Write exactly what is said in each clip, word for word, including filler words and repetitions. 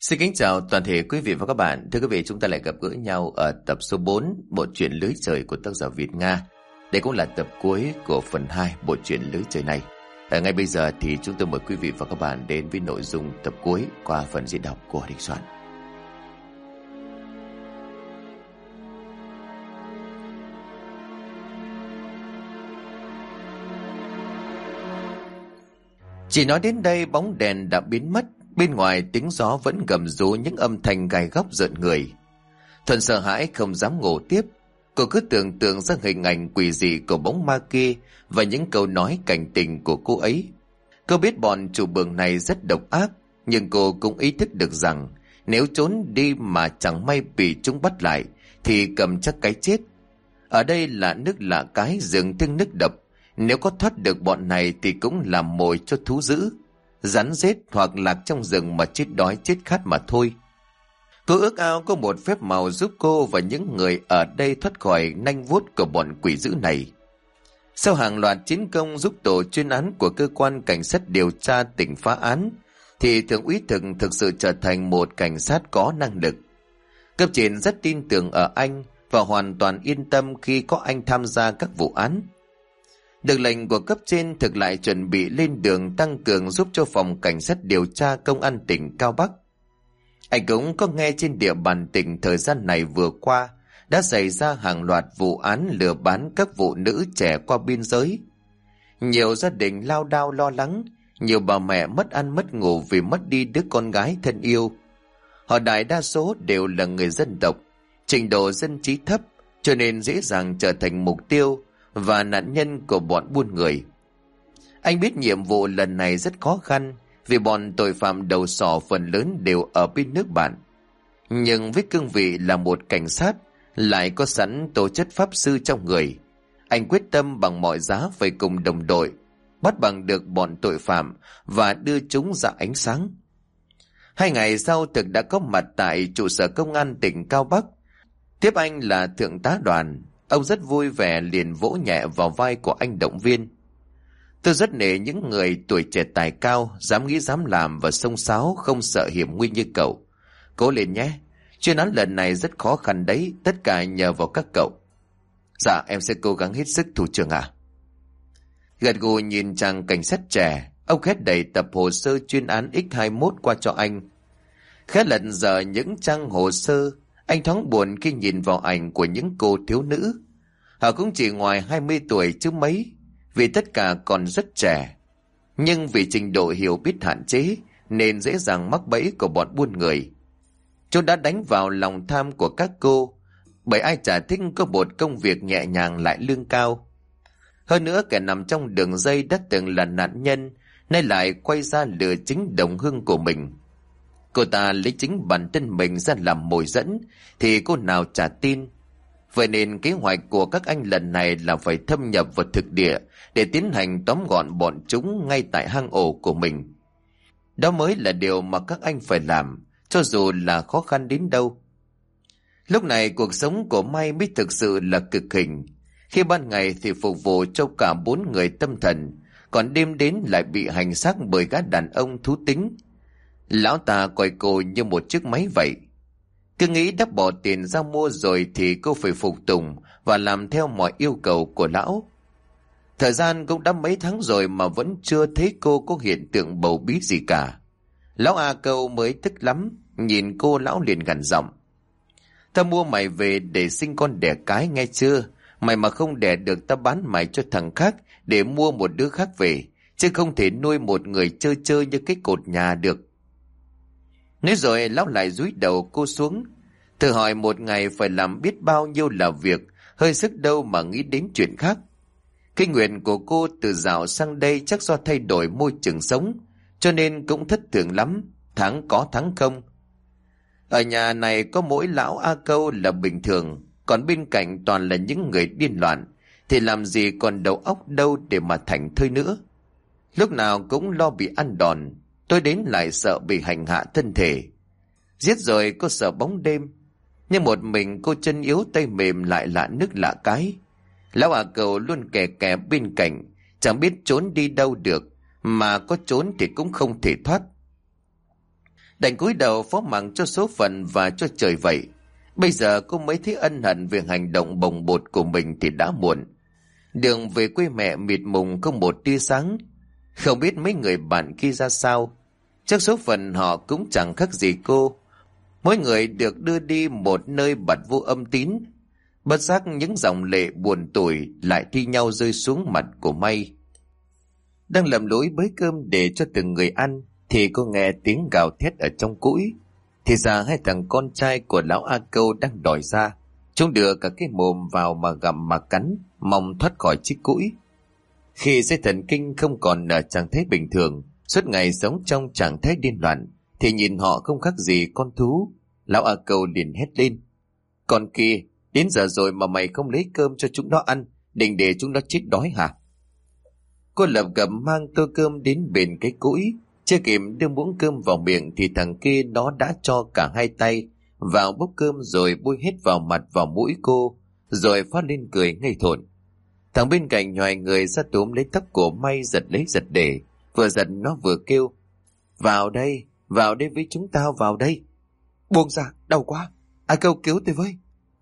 Xin kính chào toàn thể quý vị và các bạn. Thưa quý vị, chúng ta lại gặp gỡ nhau ở tập số bốn bộ truyện Lưới Trời của tác giả Việt Nga. Đây cũng là tập cuối của phần hai bộ truyện Lưới Trời này. Ở ngay bây giờ thì chúng tôi mời quý vị và các bạn đến với nội dung tập cuối qua phần diễn đọc của Đình Soạn. Chỉ nói đến đây, bóng đèn đã biến mất. Bên ngoài tiếng gió vẫn gầm rú những âm thanh gai góc rợn người. Thuận sợ hãi không dám ngủ tiếp. Cô cứ tưởng tượng ra hình ảnh quỷ dị của bóng ma kia và những câu nói cảnh tình của cô ấy. Cô biết bọn chủ bường này rất độc ác, nhưng cô cũng ý thức được rằng nếu trốn đi mà chẳng may bị chúng bắt lại thì cầm chắc cái chết. Ở đây là nước lạ cái, rừng thương nước độc. Nếu có thoát được bọn này thì cũng làm mồi cho thú dữ, rắn rết hoặc lạc trong rừng mà chết đói chết khát mà thôi. Cô ước ao có một phép màu giúp cô và những người ở đây thoát khỏi nanh vuốt của bọn quỷ dữ này. Sau hàng loạt chiến công giúp tổ chuyên án của cơ quan cảnh sát điều tra tỉnh phá án, thì thượng úy Thực thực sự trở thành một cảnh sát có năng lực. Cấp trên rất tin tưởng ở anh và hoàn toàn yên tâm khi có anh tham gia các vụ án. Được lệnh của cấp trên, Thực lại chuẩn bị lên đường tăng cường giúp cho phòng cảnh sát điều tra công an tỉnh Cao Bắc. Anh cũng có nghe trên địa bàn tỉnh thời gian này vừa qua đã xảy ra hàng loạt vụ án lừa bán các phụ nữ trẻ qua biên giới. Nhiều gia đình lao đao lo lắng, nhiều bà mẹ mất ăn mất ngủ vì mất đi đứa con gái thân yêu. Họ đại đa số đều là người dân tộc, trình độ dân trí thấp, cho nên dễ dàng trở thành mục tiêu và nạn nhân của bọn buôn người. Anh biết nhiệm vụ lần này rất khó khăn vì bọn tội phạm đầu sỏ phần lớn đều ở bên nước bạn. Nhưng với cương vị là một cảnh sát, lại có sẵn tố chất pháp sư trong người, anh quyết tâm bằng mọi giá phải cùng đồng đội bắt bằng được bọn tội phạm và đưa chúng ra ánh sáng. Hai ngày sau, Thực đã có mặt tại trụ sở công an tỉnh Cao Bắc. Tiếp anh là thượng tá Đoàn. Ông rất vui vẻ liền vỗ nhẹ vào vai của anh động viên. Tôi rất nể những người tuổi trẻ tài cao, dám nghĩ dám làm và xông xáo, không sợ hiểm nguy như cậu. Cố lên nhé, chuyên án lần này rất khó khăn đấy, tất cả nhờ vào các cậu. Dạ, em sẽ cố gắng hết sức thủ trưởng ạ. Gật gù nhìn chàng cảnh sát trẻ, ông khét đầy tập hồ sơ chuyên án X hai mốt qua cho anh. Khét lật dở những trang hồ sơ, anh thoáng buồn khi nhìn vào ảnh của những cô thiếu nữ. Họ cũng chỉ ngoài hai mươi tuổi chứ mấy, vì tất cả còn rất trẻ. Nhưng vì trình độ hiểu biết hạn chế nên dễ dàng mắc bẫy của bọn buôn người. Chúng đã đánh vào lòng tham của các cô, bởi ai chả thích có một công việc nhẹ nhàng lại lương cao. Hơn nữa, kẻ nằm trong đường dây đã từng là nạn nhân, nay lại quay ra lừa chính đồng hương của mình. Cô ta lấy chính bản thân mình ra làm mồi dẫn thì cô nào chả tin. Vậy nên kế hoạch của các anh lần này là phải thâm nhập vào thực địa để tiến hành tóm gọn bọn chúng ngay tại hang ổ của mình. Đó mới là điều mà các anh phải làm, cho dù là khó khăn đến đâu. Lúc này cuộc sống của May mới thực sự là cực hình. Khi ban ngày thì phục vụ cho cả bốn người tâm thần, còn đêm đến lại bị hành xác bởi gã đàn ông thú tính. Lão ta coi cô như một chiếc máy vậy. Cứ nghĩ đã bỏ tiền ra mua rồi thì cô phải phục tùng và làm theo mọi yêu cầu của lão. Thời gian cũng đã mấy tháng rồi mà vẫn chưa thấy cô có hiện tượng bầu bí gì cả. Lão A Câu mới tức lắm, nhìn cô lão liền gằn giọng. Ta mua mày về để sinh con đẻ cái nghe chưa? Mày mà không đẻ được ta bán mày cho thằng khác để mua một đứa khác về, chứ không thể nuôi một người chơi chơi như cái cột nhà được. Nói rồi lão lại dúi đầu cô xuống. Thử hỏi một ngày phải làm biết bao nhiêu là việc, hơi sức đâu mà nghĩ đến chuyện khác. Kinh nguyện của cô từ dạo sang đây chắc do thay đổi môi trường sống, cho nên cũng thất thường lắm, tháng có tháng không. Ở nhà này có mỗi lão A Câu là bình thường, còn bên cạnh toàn là những người điên loạn, thì làm gì còn đầu óc đâu để mà thảnh thơi nữa. Lúc nào cũng lo bị ăn đòn, tôi đến lại sợ bị hành hạ thân thể. Giết rồi cô sợ bóng đêm, nhưng một mình cô chân yếu tay mềm lại lạ nước lạ cái. Lão A Cầu luôn kè kè bên cạnh, chẳng biết trốn đi đâu được, mà có trốn thì cũng không thể thoát. Đành cúi đầu phó mặc cho số phận và cho trời vậy. Bây giờ cô mới thấy ân hận về hành động bồng bột của mình thì đã muộn. Đường về quê mẹ mịt mùng không một tia sáng. Không biết mấy người bạn kia ra sao. Chắc số phận họ cũng chẳng khác gì cô. Mỗi người được đưa đi một nơi bặt vô âm tín. Bất giác những dòng lệ buồn tủi lại thi nhau rơi xuống mặt của May. Đang lầm lũi bới cơm để cho từng người ăn thì cô nghe tiếng gào thét ở trong cũi. Thì ra hai thằng con trai của lão A Câu đang đòi ra. Chúng đưa cả cái mồm vào mà gặm mà cắn, mong thoát khỏi chiếc cũi. Khi dây thần kinh không còn ở trạng thái bình thường, suốt ngày sống trong trạng thái điên loạn, thì nhìn họ không khác gì con thú. Lão A Câu liền hét lên: "Con kia, đến giờ rồi mà mày không lấy cơm cho chúng nó ăn, định để chúng nó chết đói hả?" Cô lập cập mang tô cơm đến bên cái cũi. Chưa kịp đưa muỗng cơm vào miệng thì thằng kia nó đã cho cả hai tay vào bốc cơm rồi bôi hết vào mặt vào mũi cô, rồi phát lên cười ngây thổn. Thằng bên cạnh nhoài người ra túm lấy tóc của May giật lấy giật để, vừa giật nó vừa kêu: "Vào đây, vào đây với chúng tao, vào đây." "Buông ra, đau quá, A Câu cứu tôi với."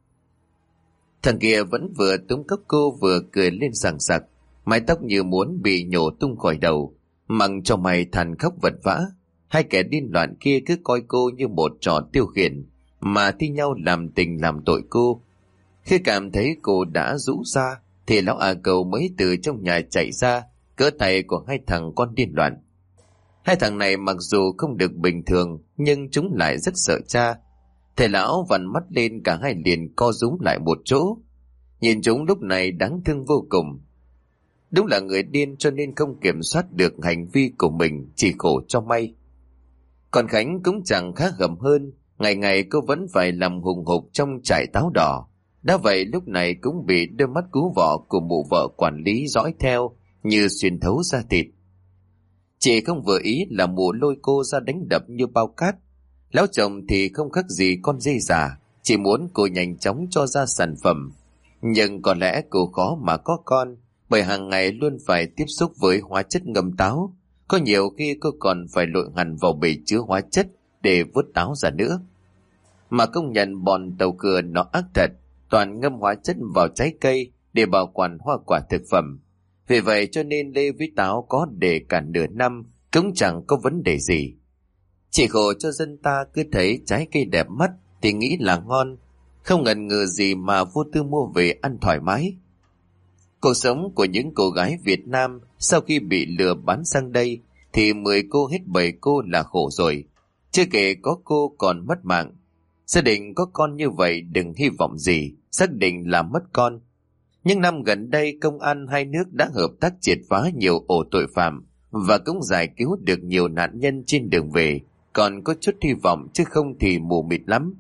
Thằng kia vẫn vừa túm cốc cô vừa cười lên sảng sặc, mái tóc như muốn bị nhổ tung khỏi đầu, mặc cho mày than khóc vật vã. Hai kẻ điên loạn kia cứ coi cô như một trò tiêu khiển mà thi nhau làm tình làm tội cô. Khi cảm thấy cô đã rũ ra thì lão A Câu mới từ trong nhà chạy ra, cỡ tay của hai thằng con điên loạn. Hai thằng này mặc dù không được bình thường nhưng chúng lại rất sợ cha. Thầy lão vằn mắt lên, cả hai liền co rúm lại một chỗ. Nhìn chúng lúc này đáng thương vô cùng. Đúng là người điên cho nên không kiểm soát được hành vi của mình, chỉ khổ cho May. Còn Khánh cũng chẳng khác gầm hơn, ngày ngày cô vẫn phải làm hùng hục trong trại táo đỏ. Đã vậy lúc này cũng bị đôi mắt cú vọ của mụ vợ quản lý dõi theo như xuyên thấu da thịt. Chị không vừa ý là mụ lôi cô ra đánh đập như bao cát. Lão chồng thì không khác gì con dê già, chỉ muốn cô nhanh chóng cho ra sản phẩm. Nhưng có lẽ cô khó mà có con, bởi hàng ngày luôn phải tiếp xúc với hóa chất ngâm táo. Có nhiều khi cô còn phải lội hẳn vào bể chứa hóa chất để vớt táo ra nữa. Mà công nhận bọn tàu cửa nó ác thật, toàn ngâm hóa chất vào trái cây để bảo quản hoa quả thực phẩm. Vì vậy cho nên lê với táo có để cả nửa năm cũng chẳng có vấn đề gì. Chỉ khổ cho dân ta cứ thấy trái cây đẹp mắt thì nghĩ là ngon, không ngần ngừ gì mà vô tư mua về ăn thoải mái. Cuộc sống của những cô gái Việt Nam sau khi bị lừa bán sang đây thì mười cô hết bảy cô là khổ rồi. Chưa kể có cô còn mất mạng. Gia đình có con như vậy đừng hy vọng gì, xác định là mất con. Nhưng năm gần đây công an hai nước đã hợp tác triệt phá nhiều ổ tội phạm và cũng giải cứu được nhiều nạn nhân trên đường về. Còn có chút hy vọng chứ không thì mù mịt lắm.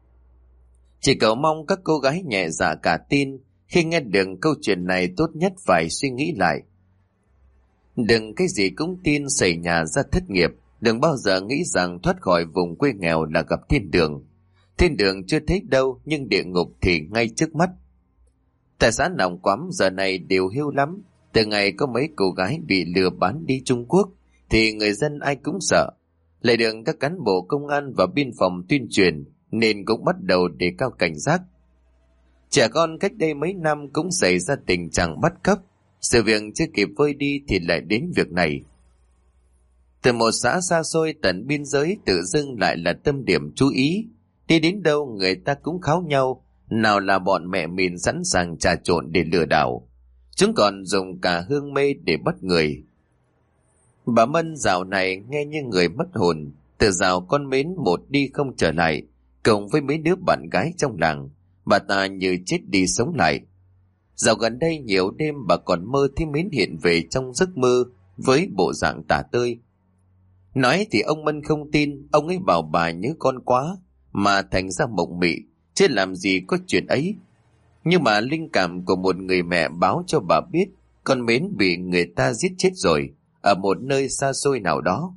Chỉ cầu mong các cô gái nhẹ dạ cả tin, khi nghe được câu chuyện này tốt nhất phải suy nghĩ lại. Đừng cái gì cũng tin xảy nhà ra thất nghiệp, đừng bao giờ nghĩ rằng thoát khỏi vùng quê nghèo là gặp thiên đường. Thiên đường chưa thấy đâu nhưng địa ngục thì ngay trước mắt. Tại xã Nòng Quắm giờ này đều hiu lắm, từ ngày có mấy cô gái bị lừa bán đi Trung Quốc thì người dân ai cũng sợ. Lại được các cán bộ công an và biên phòng tuyên truyền nên cũng bắt đầu đề cao cảnh giác. Trẻ con cách đây mấy năm cũng xảy ra tình trạng bắt cóc, sự việc chưa kịp vơi đi thì lại đến việc này. Từ một xã xa xôi tận biên giới tự dưng lại là tâm điểm chú ý, đi đến đâu người ta cũng kháo nhau, nào là bọn mẹ mìn sẵn sàng trà trộn để lừa đảo. Chúng còn dùng cả hương mê để bắt người. Bà Mân dạo này nghe như người mất hồn, từ dạo con Mến một đi không trở lại, cộng với mấy đứa bạn gái trong làng, bà ta như chết đi sống lại. Dạo gần đây nhiều đêm bà còn mơ thấy Mến hiện về trong giấc mơ với bộ dạng tả tơi. Nói thì ông Mân không tin, ông ấy bảo bà nhớ con quá, mà thành ra mộng mị, chứ làm gì có chuyện ấy. Nhưng mà linh cảm của một người mẹ báo cho bà biết con Mến bị người ta giết chết rồi, ở một nơi xa xôi nào đó.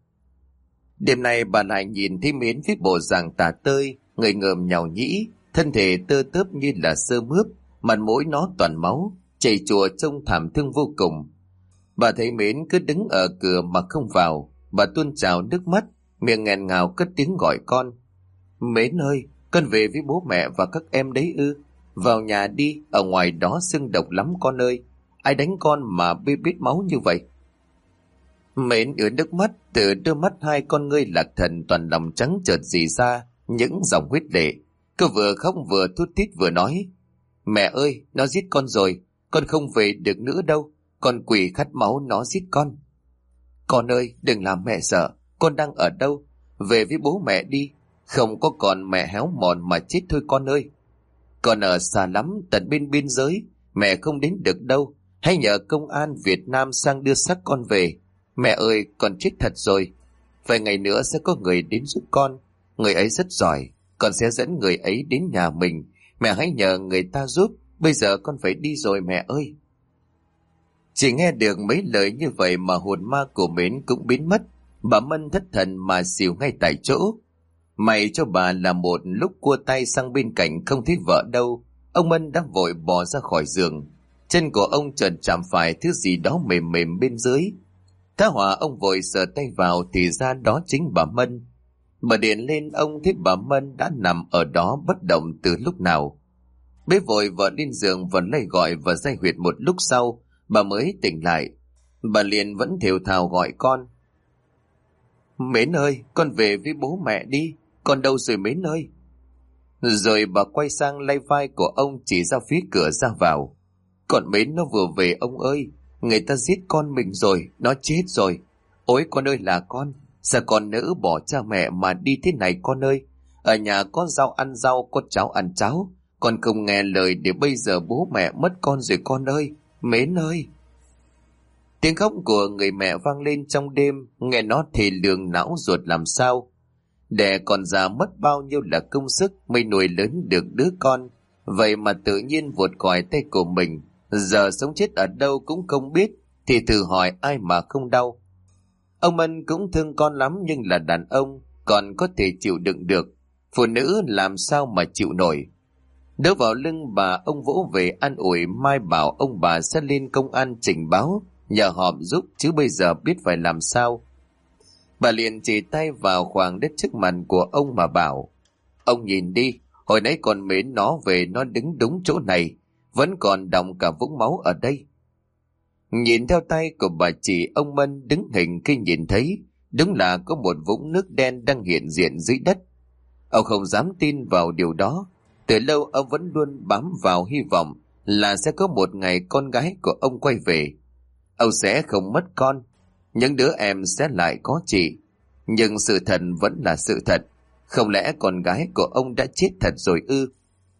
Đêm nay bà lại nhìn thấy Mến với bộ dạng tả tơi, người ngợm nhàu nhĩ, thân thể tơ tớp như là sơ mướp, mặt mũi nó toàn máu, chảy chùa trông thảm thương vô cùng. Bà thấy Mến cứ đứng ở cửa mà không vào, bà tuôn trào nước mắt, miệng nghẹn ngào cất tiếng gọi con. Mến ơi, con về với bố mẹ và các em đấy ư? Vào nhà đi, ở ngoài đó sương độc lắm con ơi. Ai đánh con mà bê bết máu như vậy? Mến ứa nước mắt, từ đôi mắt hai con ngươi lạc thần toàn lòng trắng chợt rỉ ra những dòng huyết lệ. Cô vừa khóc vừa thút thít vừa nói: Mẹ ơi, nó giết con rồi, con không về được nữa đâu, con quỷ khát máu nó giết con. Con ơi, đừng làm mẹ sợ, con đang ở đâu? Về với bố mẹ đi, không có còn mẹ héo mòn mà chết thôi con ơi. Con ở xa lắm, tận bên biên giới, mẹ không đến được đâu, hãy nhờ công an Việt Nam sang đưa xác con về. Mẹ ơi, con chết thật rồi. Vài ngày nữa sẽ có người đến giúp con, người ấy rất giỏi, con sẽ dẫn người ấy đến nhà mình. Mẹ hãy nhờ người ta giúp, bây giờ con phải đi rồi mẹ ơi. Chỉ nghe được mấy lời như vậy mà hồn ma của Mến cũng biến mất. Bà Mân thất thần mà xỉu ngay tại chỗ. May cho bà là một lúc cua tay sang bên cạnh không thấy vợ đâu, ông Mân đã vội bò ra khỏi giường. Chân của ông chợt chạm phải thứ gì đó mềm mềm bên dưới. Tá hỏa ông vội sờ tay vào thì ra đó chính bà Mân. Bà điện lên ông thấy bà Mân đã nằm ở đó bất động từ lúc nào. Bế vội vợ lên giường và lay gọi và day huyệt một lúc sau, bà mới tỉnh lại. Bà liền vẫn thều thào gọi con. Mến ơi, con về với bố mẹ đi, con đâu rồi Mến ơi? Rồi bà quay sang lay vai của ông chỉ ra phía cửa ra vào. Con Mến nó vừa về ông ơi, người ta giết con mình rồi, nó chết rồi. Ôi con ơi là con, sao con nỡ bỏ cha mẹ mà đi thế này con ơi? Ở nhà có rau ăn rau, có cháo ăn cháo, con không nghe lời để bây giờ bố mẹ mất con rồi con ơi, Mến ơi. Tiếng khóc của người mẹ vang lên trong đêm, nghe nó thì lường não ruột làm sao. Đẻ còn già mất bao nhiêu là công sức mới nuôi lớn được đứa con, vậy mà tự nhiên vụt khỏi tay của mình, giờ sống chết ở đâu cũng không biết, thì thử hỏi ai mà không đau. Ông Mân cũng thương con lắm nhưng là đàn ông, còn có thể chịu đựng được, phụ nữ làm sao mà chịu nổi. Đỡ vào lưng bà, ông vỗ về an ủi, mai bảo ông bà sẽ lên công an trình báo, nhờ họ giúp chứ bây giờ biết phải làm sao. Bà liền chỉ tay vào khoảng đất trước mặt của ông mà bảo: Ông nhìn đi, hồi nãy còn Mến nó về nó đứng đúng chỗ này, vẫn còn đọng cả vũng máu ở đây. Nhìn theo tay của bà chị, ông Mân đứng hình khi nhìn thấy, đúng là có một vũng nước đen đang hiện diện dưới đất. Ông không dám tin vào điều đó, từ lâu ông vẫn luôn bám vào hy vọng là sẽ có một ngày con gái của ông quay về. Ông sẽ không mất con, những đứa em sẽ lại có chị. Nhưng sự thật vẫn là sự thật, không lẽ con gái của ông đã chết thật rồi ư?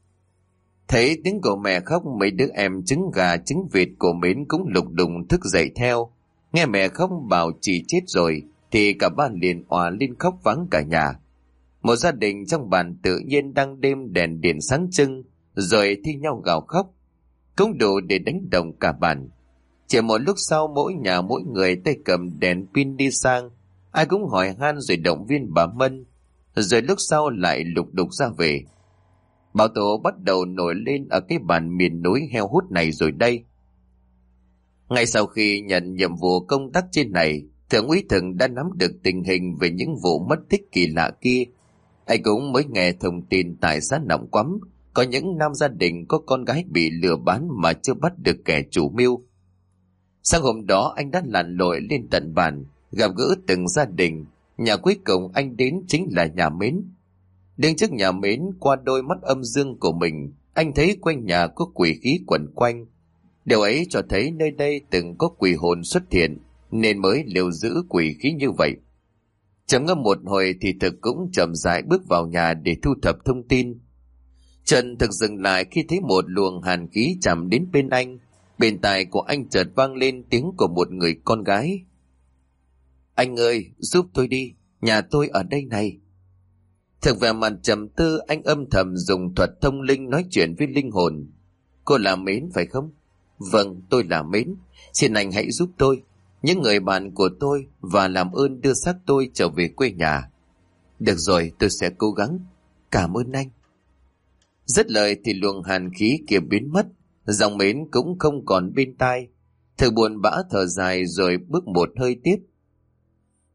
Thấy tiếng của mẹ khóc, mấy đứa em trứng gà trứng vịt của Mến cũng lục đùng thức dậy theo. Nghe mẹ khóc bảo chị chết rồi thì cả ba liền òa lên khóc vắng cả nhà. Một gia đình trong bản tự nhiên đang đêm đèn điện sáng trưng, rồi thi nhau gào khóc, cũng đủ để đánh động cả bản. Chỉ một lúc sau, mỗi nhà mỗi người tay cầm đèn pin đi sang, ai cũng hỏi han rồi động viên bà Mân, rồi lúc sau lại lục đục ra về. Bão tố bắt đầu nổi lên ở cái bản miền núi heo hút này rồi đây. Ngay sau khi nhận nhiệm vụ công tác trên này, Thượng úy Thừng đã nắm được tình hình về những vụ mất tích kỳ lạ kia. Anh cũng mới nghe thông tin tại xã Nọng Quắm có những nam gia đình có con gái bị lừa bán mà chưa bắt được kẻ chủ mưu. Sáng hôm đó anh đã lặn lội lên tận bản, gặp gỡ từng gia đình. Nhà cuối cùng anh đến chính là nhà Mến. Đứng trước nhà Mến, qua đôi mắt âm dương của mình, anh thấy quanh nhà có quỷ khí quẩn quanh. Điều ấy cho thấy nơi đây từng có quỷ hồn xuất hiện, nên mới lưu giữ quỷ khí như vậy. Trầm ngâm một hồi thì Thực cũng chậm rãi bước vào nhà để thu thập thông tin. Trần Thực dừng lại khi thấy một luồng hàn khí chạm đến bên anh. Bên tai của anh chợt vang lên tiếng của một người con gái. Anh ơi, giúp tôi đi, nhà tôi ở đây này. Thực vẻ mặt trầm tư, anh âm thầm dùng thuật thông linh nói chuyện với linh hồn. Cô là Mến phải không? Vâng, tôi là Mến. Xin anh hãy giúp tôi, những người bạn của tôi, và làm ơn đưa xác tôi trở về quê nhà. Được rồi, tôi sẽ cố gắng. Cảm ơn anh. Dứt lời thì luồng hàn khí kia biến mất, giọng Mến cũng không còn bên tai. Thực buồn bã thở dài rồi bước một hơi tiếp.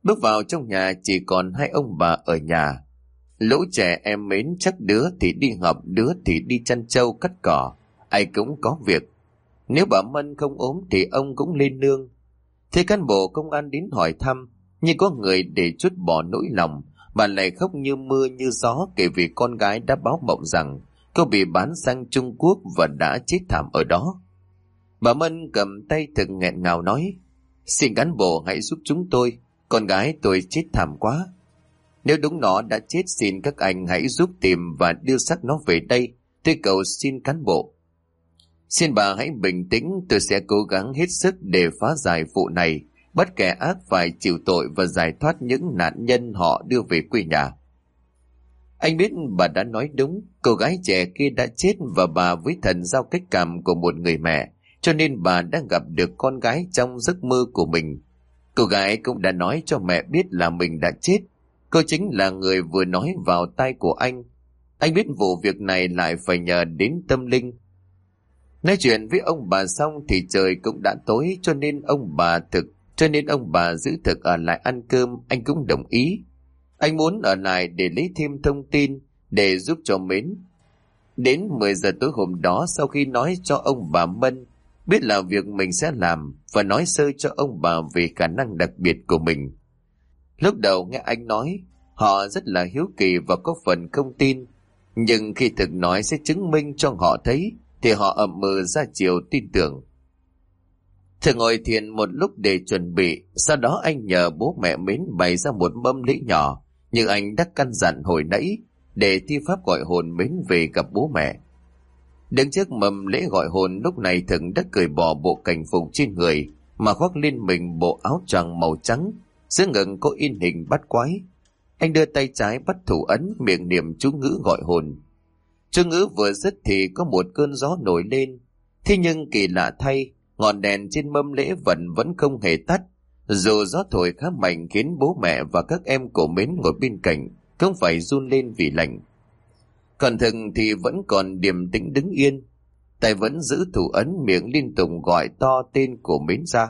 Bước vào trong nhà chỉ còn hai ông bà ở nhà. Lũ trẻ em mến chắc đứa thì đi học, đứa thì đi chăn trâu cắt cỏ, ai cũng có việc. Nếu bà Mân không ốm thì ông cũng lên nương. Thế cán bộ công an đến hỏi thăm, nhưng có người để trút bỏ nỗi lòng, bà lại khóc như mưa như gió kể vì con gái đã báo mộng rằng cô bị bán sang Trung Quốc và đã chết thảm ở đó. Bà Mân cầm tay thực nghẹn ngào nói: "Xin cán bộ hãy giúp chúng tôi, con gái tôi chết thảm quá. Nếu đúng nó đã chết, xin các anh hãy giúp tìm và đưa xác nó về đây, tôi cầu xin cán bộ. Xin bà hãy bình tĩnh, tôi sẽ cố gắng hết sức để phá giải vụ này, bắt kẻ ác phải chịu tội và giải thoát những nạn nhân họ đưa về quê nhà." Anh biết bà đã nói đúng, cô gái trẻ kia đã chết và bà với thần giao cách cảm của một người mẹ, cho nên bà đã gặp được con gái trong giấc mơ của mình. Cô gái cũng đã nói cho mẹ biết là mình đã chết. Cô chính là người vừa nói vào tai của anh. Anh biết vụ việc này lại phải nhờ đến tâm linh. Nói chuyện với ông bà xong thì trời cũng đã tối, cho nên ông bà thực cho nên ông bà giữ thực ở lại ăn cơm. Anh cũng đồng ý. Anh muốn ở lại để lấy thêm thông tin để giúp cho Mến. Đến mười giờ tối hôm đó, sau khi nói cho ông bà Mân biết là việc mình sẽ làm và nói sơ cho ông bà về khả năng đặc biệt của mình. Lúc đầu nghe anh nói, họ rất là hiếu kỳ và có phần không tin, nhưng khi thực nói sẽ chứng minh cho họ thấy thì họ ậm ừ ra chiều tin tưởng. Thực ngồi thiền một lúc để chuẩn bị, sau đó anh nhờ bố mẹ Mến bày ra một mâm lễ nhỏ như anh đã căn dặn hồi nãy, để thi pháp gọi hồn Mến về gặp bố mẹ. Đứng trước mâm lễ gọi hồn, lúc này Thực đã cởi bỏ bộ cảnh phục trên người mà khoác lên mình bộ áo choàng màu trắng, giữa ngực có in hình bát quái. Anh đưa tay trái bắt thủ ấn, miệng niệm chú ngữ gọi hồn. Chú ngữ vừa dứt thì có một cơn gió nổi lên. Thế nhưng kỳ lạ thay, ngọn đèn trên mâm lễ vật vẫn không hề tắt, dù gió thổi khá mạnh khiến bố mẹ và các em của Mến ngồi bên cạnh cũng phải run lên vì lạnh. Còn Thực thì vẫn còn điềm tĩnh đứng yên, tay vẫn giữ thủ ấn, miệng liên tục gọi to tên của Mến ra.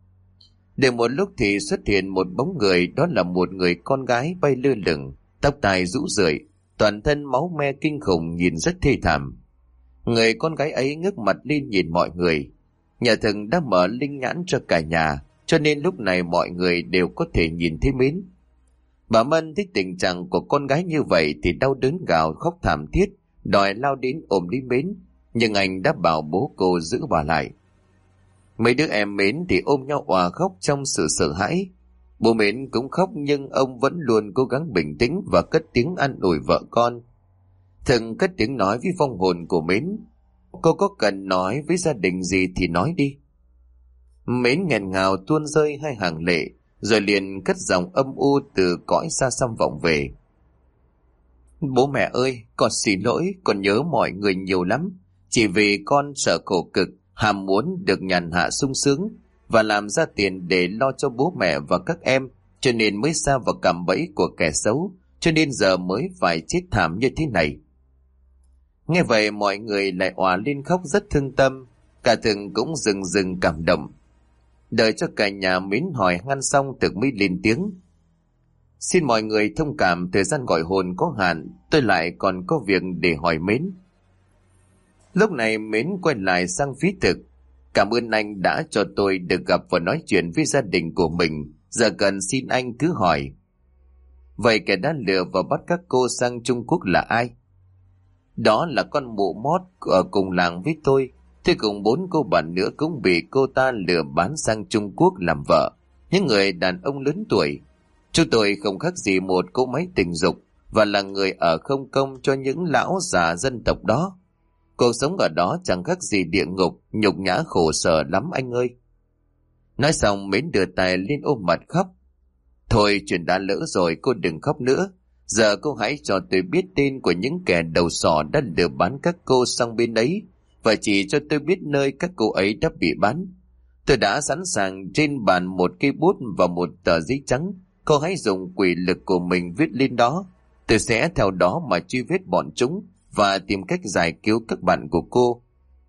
Được một lúc thì xuất hiện một bóng người, đó là một người con gái bay lơ lửng, tóc tai rũ rượi, toàn thân máu me kinh khủng, nhìn rất thê thảm. Người con gái ấy ngước mặt lên nhìn mọi người. Nhà Thực đã mở linh nhãn cho cả nhà, cho nên lúc này mọi người đều có thể nhìn thấy Mến. Bà Mân thích tình trạng của con gái như vậy thì đau đớn gào khóc thảm thiết, đòi lao đến ôm lấy Mến, nhưng anh đã bảo bố cô giữ bà lại. Mấy đứa em Mến thì ôm nhau òa khóc trong sự sợ hãi. Bố Mến cũng khóc, nhưng ông vẫn luôn cố gắng bình tĩnh và cất tiếng an ủi vợ con. Thực cất tiếng nói với vong hồn của Mến: "Cô có cần nói với gia đình gì thì nói đi." Mến nghẹn ngào tuôn rơi hai hàng lệ, rồi liền cất giọng âm u từ cõi xa xăm vọng về: "Bố mẹ ơi, con xin lỗi, con nhớ mọi người nhiều lắm. Chỉ vì con sợ khổ cực, ham muốn được nhàn hạ sung sướng và làm ra tiền để lo cho bố mẹ và các em, cho nên mới sa vào cạm bẫy của kẻ xấu, cho nên giờ mới phải chết thảm như thế này." Nghe vậy mọi người lại òa lên khóc rất thương tâm. Cả Thực cũng rừng rừng cảm động. Đợi cho cả nhà Mến hỏi han xong, Thực mới lên tiếng: "Xin mọi người thông cảm, thời gian gọi hồn có hạn, tôi lại còn có việc để hỏi Mến." Lúc này Mến quay lại sang phía Thực: "Cảm ơn anh đã cho tôi được gặp và nói chuyện với gia đình của mình. Giờ cần xin anh cứ hỏi. Vậy kẻ đã lừa và bắt các cô sang Trung Quốc là ai?" "Đó là con mụ mót ở cùng làng với tôi. Thế cùng bốn cô bạn nữa cũng bị cô ta lừa bán sang Trung Quốc làm vợ, những người đàn ông lớn tuổi. Chúng tôi không khác gì một cỗ máy tình dục và là người ở không công cho những lão già dân tộc đó. Cuộc sống ở đó chẳng khác gì địa ngục, nhục nhã khổ sở lắm anh ơi." Nói xong Mến đưa tay lên ôm mặt khóc. "Thôi chuyện đã lỡ rồi, cô đừng khóc nữa. Giờ cô hãy cho tôi biết tên của những kẻ đầu sỏ đã lừa bán các cô sang bên ấy, và chỉ cho tôi biết nơi các cô ấy đã bị bán. Tôi đã sẵn sàng trên bàn một cây bút và một tờ giấy trắng. Cô hãy dùng quỷ lực của mình viết lên đó. Tôi sẽ theo đó mà truy vết bọn chúng và tìm cách giải cứu các bạn của cô."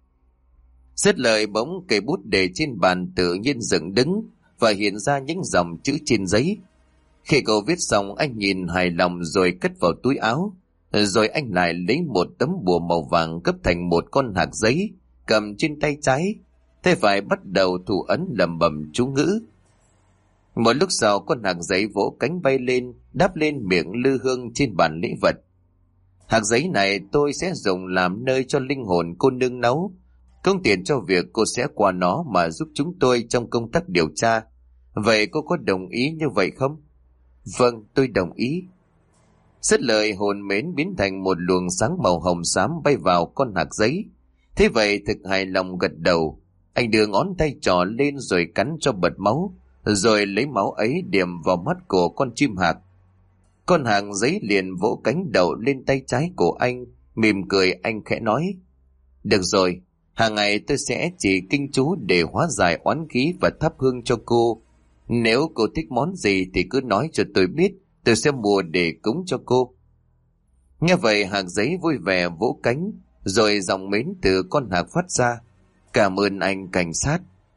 Dứt lời, bỗng cây bút để trên bàn tự nhiên dựng đứng và hiện ra những dòng chữ trên giấy. Khi cậu viết xong, anh nhìn hài lòng rồi cất vào túi áo. Rồi anh lại lấy một tấm bùa màu vàng gấp thành một con hạt giấy, cầm trên tay trái, tay phải bắt đầu thủ ấn lẩm bẩm chú ngữ. Một lúc sau, con hạt giấy vỗ cánh bay lên, đáp lên miệng lư hương trên bàn lễ vật. Hạt giấy này tôi sẽ dùng làm nơi cho linh hồn cô nương náu, công tiền cho việc cô sẽ qua nó mà giúp chúng tôi trong công tác điều tra. Vậy cô có đồng ý như vậy không? Vâng, tôi đồng ý. Dứt lời, hồn mến biến thành một luồng sáng màu hồng xám bay vào con hạt giấy. Thế vậy thực hài lòng gật đầu. Anh đưa ngón tay trỏ lên rồi cắn cho bật máu, rồi lấy máu ấy điểm vào mắt của con chim hạc. Con hạt giấy liền vỗ cánh đậu lên tay trái của anh, mỉm cười. Anh khẽ nói: được rồi, hàng ngày tôi sẽ chỉ kinh chú để hóa giải oán khí và thắp hương cho cô. Nếu cô thích món gì thì cứ nói cho tôi biết, tôi sẽ mua để cúng cho cô. Nghe vậy, hạt giấy vui vẻ vỗ cánh, rồi giọng mến từ con hạt phát ra: cảm ơn anh cảnh sát.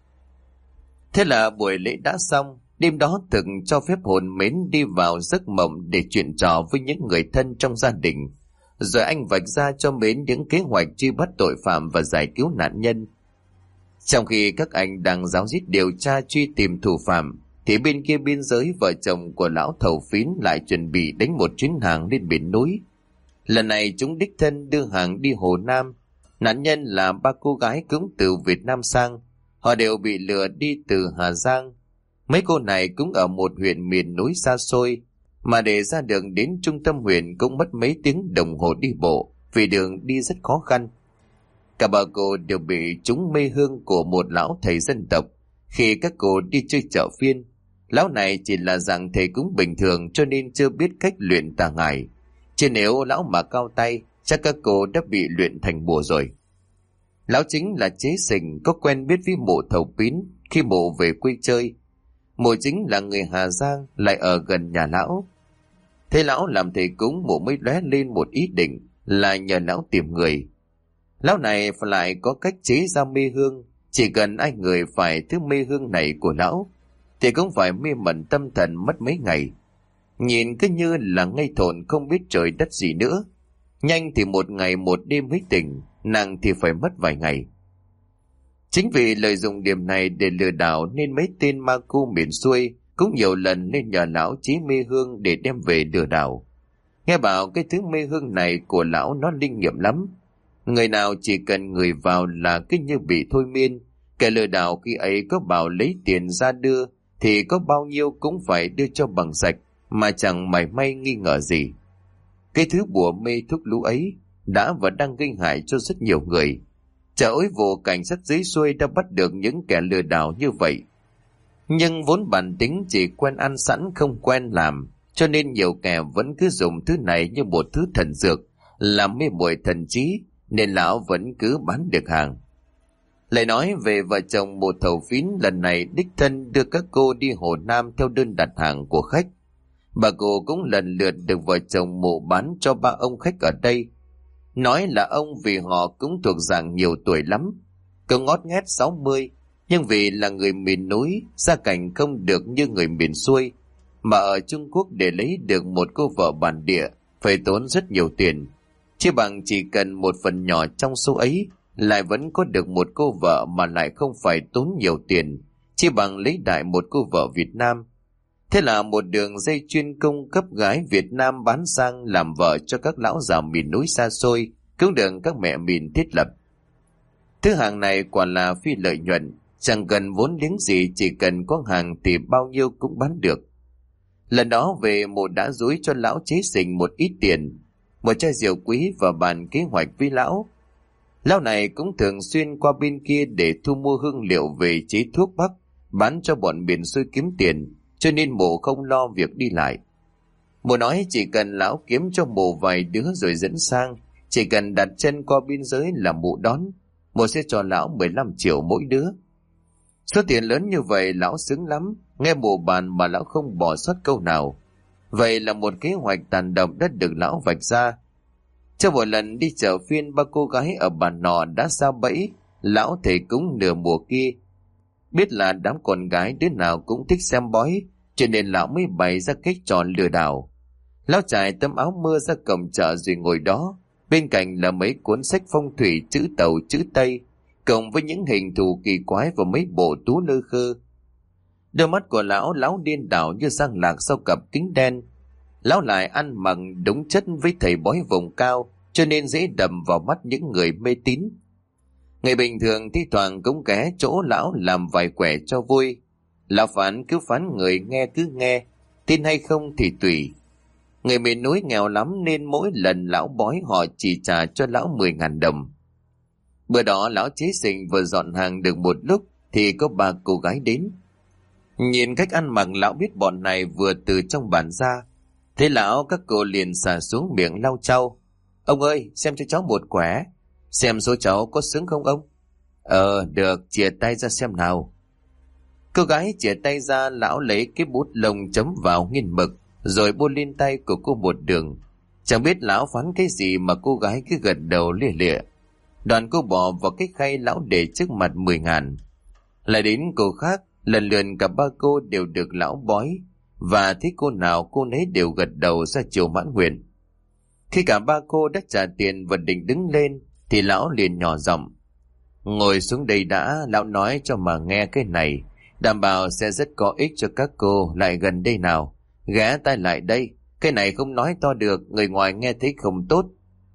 Thế là buổi lễ đã xong. Đêm đó thực cho phép hồn mến đi vào giấc mộng để chuyện trò với những người thân trong gia đình. Rồi anh vạch ra cho mến những kế hoạch truy bắt tội phạm và giải cứu nạn nhân. Trong khi các anh đang ráo riết điều tra truy tìm thủ phạm, thì bên kia biên giới, vợ chồng của lão thầu Phín lại chuẩn bị đánh một chuyến hàng lên biển núi. Lần này chúng đích thân đưa hàng đi Hồ Nam. Nạn nhân là ba cô gái cũng từ Việt Nam sang. Họ đều bị lừa đi từ Hà Giang. Mấy cô này cũng ở một huyện miền núi xa xôi, mà để ra đường đến trung tâm huyện cũng mất mấy tiếng đồng hồ đi bộ, vì đường đi rất khó khăn. Cả ba cô đều bị trúng mê hương của một lão thầy dân tộc khi các cô đi chơi chợ phiên. Lão này chỉ là dạng thầy cúng bình thường, cho nên chưa biết cách luyện tà ngải. Chứ nếu lão mà cao tay, chắc các cô đã bị luyện thành bùa rồi. Lão chính là Chế Sình, có quen biết với mộ thầu Pín khi mộ về quê chơi. Mộ chính là người Hà Giang, lại ở gần nhà lão. Thế lão làm thầy cúng, mộ mới lóe lên một ý định là nhờ lão tìm người. Lão này lại có cách chế ra mê hương. Chỉ cần ai người phải thứ mê hương này của lão thì cũng phải mê mẩn tâm thần mất mấy ngày. Nhìn cứ như là ngây thộn không biết trời đất gì nữa. Nhanh thì một ngày một đêm mới tỉnh, nặng thì phải mất vài ngày. Chính vì lợi dụng điểm này để lừa đảo nên mấy tên ma cô miền xuôi cũng nhiều lần lên nhờ lão chế mê hương để đem về lừa đảo. Nghe bảo cái thứ mê hương này của lão nó linh nghiệm lắm. Người nào chỉ cần người vào là cứ như bị thôi miên. Kẻ lừa đảo khi ấy có bảo lấy tiền ra đưa thì có bao nhiêu cũng phải đưa cho bằng sạch, mà chẳng mảy may nghi ngờ gì. Cái thứ bùa mê thuốc lú ấy đã và đang gây hại cho rất nhiều người. Chả ối vụ cảnh sát dưới xuôi đã bắt được những kẻ lừa đảo như vậy. Nhưng vốn bản tính chỉ quen ăn sẵn không quen làm, cho nên nhiều kẻ vẫn cứ dùng thứ này như một thứ thần dược, làm mê muội thần trí, nên lão vẫn cứ bán được hàng. Lại nói về vợ chồng một thầu Phín, lần này đích thân đưa các cô đi Hồ Nam theo đơn đặt hàng của khách. Bà cô cũng lần lượt được vợ chồng mộ bán cho ba ông khách ở đây. Nói là ông vì họ cũng thuộc dạng nhiều tuổi lắm, cậu ngót nghét sáu mươi, nhưng vì là người miền núi, gia cảnh không được như người miền xuôi, mà ở Trung Quốc để lấy được một cô vợ bản địa phải tốn rất nhiều tiền. Chỉ bằng chỉ cần một phần nhỏ trong số ấy, lại vẫn có được một cô vợ mà lại không phải tốn nhiều tiền, chỉ bằng lấy đại một cô vợ Việt Nam. Thế là một đường dây chuyên cung cấp gái Việt Nam bán sang làm vợ cho các lão già miền núi xa xôi, cũng được các mẹ miền thiết lập. Thứ hàng này quả là phi lợi nhuận, chẳng cần vốn liếng gì, chỉ cần có hàng thì bao nhiêu cũng bán được. Lần đó về một đã dối cho lão Chế Sình một ít tiền, một chai rượu quý và bàn kế hoạch với lão. Lão này cũng thường xuyên qua bên kia để thu mua hương liệu về chế thuốc bắc, bán cho bọn miền xuôi kiếm tiền, cho nên mộ không lo việc đi lại. Mộ nói chỉ cần lão kiếm cho mộ vài đứa rồi dẫn sang, chỉ cần đặt chân qua biên giới là mộ đón, mộ sẽ cho lão mười lăm triệu mỗi đứa. Số tiền lớn như vậy lão sướng lắm, nghe mộ bàn mà lão không bỏ sót câu nào. Vậy là một kế hoạch tàn độc đã được lão vạch ra. Trong một lần đi chợ phiên, ba cô gái ở bản nọ đã sa bẫy lão thầy cúng nửa mùa kia. Biết là đám con gái đứa nào cũng thích xem bói, cho nên lão mới bày ra cách trò lừa đảo. Lão trải tấm áo mưa ra cổng chợ rồi ngồi đó, bên cạnh là mấy cuốn sách phong thủy chữ Tàu chữ Tây, cộng với những hình thù kỳ quái và mấy bộ tú lơ khơ. Đôi mắt của lão lão điên đảo như răng lạc sau cặp kính đen. Lão lại ăn mặc đúng chất với thầy bói vùng cao, cho nên dễ đầm vào mắt những người mê tín. Ngày bình thường thi thoảng cũng ghé chỗ lão làm vài quẻ cho vui. Lão phán cứ phán người nghe cứ nghe, tin hay không thì tùy. Người miền núi nghèo lắm nên mỗi lần lão bói họ chỉ trả cho lão mười ngàn đồng. Bữa đó lão Chí Sình vừa dọn hàng được một lúc thì có ba cô gái đến. Nhìn cách ăn mặc lão biết bọn này vừa từ trong bản ra. Thế lão các cô liền xả xuống miệng lau chau. Ông ơi, xem cho cháu một quẻ. Xem số cháu có xứng không ông? Ờ, được, chìa tay ra xem nào. Cô gái chìa tay ra, lão lấy cái bút lông chấm vào nghiên mực, rồi bôi lên tay của cô một đường. Chẳng biết lão phán cái gì mà cô gái cứ gật đầu lia lịa. Đoàn cô bỏ vào cái khay lão để trước mặt mười ngàn. Lại đến cô khác, lần lượt cả ba cô đều được lão bói, và thấy cô nào cô nấy đều gật đầu ra chiều mãn nguyện. Khi cả ba cô đã trả tiền và định đứng lên, thì lão liền nhỏ giọng. Ngồi xuống đây đã, lão nói cho mà nghe cái này, đảm bảo sẽ rất có ích cho các cô. Lại gần đây nào, ghé tay lại đây, cái này không nói to được, người ngoài nghe thấy không tốt.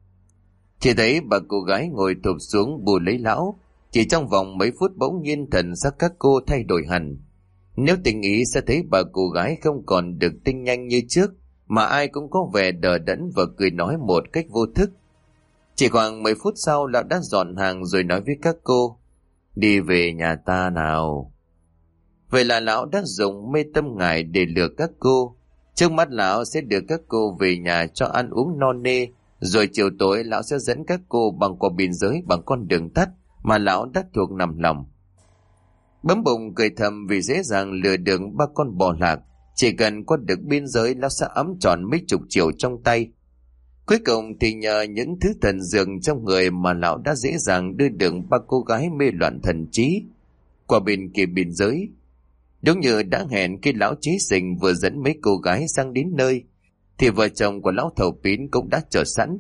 Chỉ thấy bà cô gái ngồi thụp xuống bù lấy lão. Chỉ trong vòng mấy phút bỗng nhiên thần sắc các cô thay đổi hẳn. Nếu tình ý sẽ thấy bà cô gái không còn được tinh nhanh như trước, mà ai cũng có vẻ đờ đẫn và cười nói một cách vô thức. Chỉ khoảng mười phút sau lão đã dọn hàng rồi nói với các cô, đi về nhà ta nào. Vậy là lão đã dùng mê tâm ngải để lừa các cô. Trước mắt lão sẽ đưa các cô về nhà cho ăn uống no nê, rồi chiều tối lão sẽ dẫn các cô bằng qua biên giới bằng con đường tắt mà lão đã thuộc nằm lòng. Bấm bụng cười thầm vì dễ dàng lừa được ba con bò lạc. Chỉ cần qua được biên giới lão sẽ ấm tròn mấy chục triệu trong tay. Cuối cùng thì nhờ những thứ thần dược trong người mà lão đã dễ dàng đưa được ba cô gái mê loạn thần trí qua bên kia biên giới. Đúng như đã hẹn, khi lão Chí Sình vừa dẫn mấy cô gái sang đến nơi thì vợ chồng của lão Thầu Pín cũng đã chờ sẵn.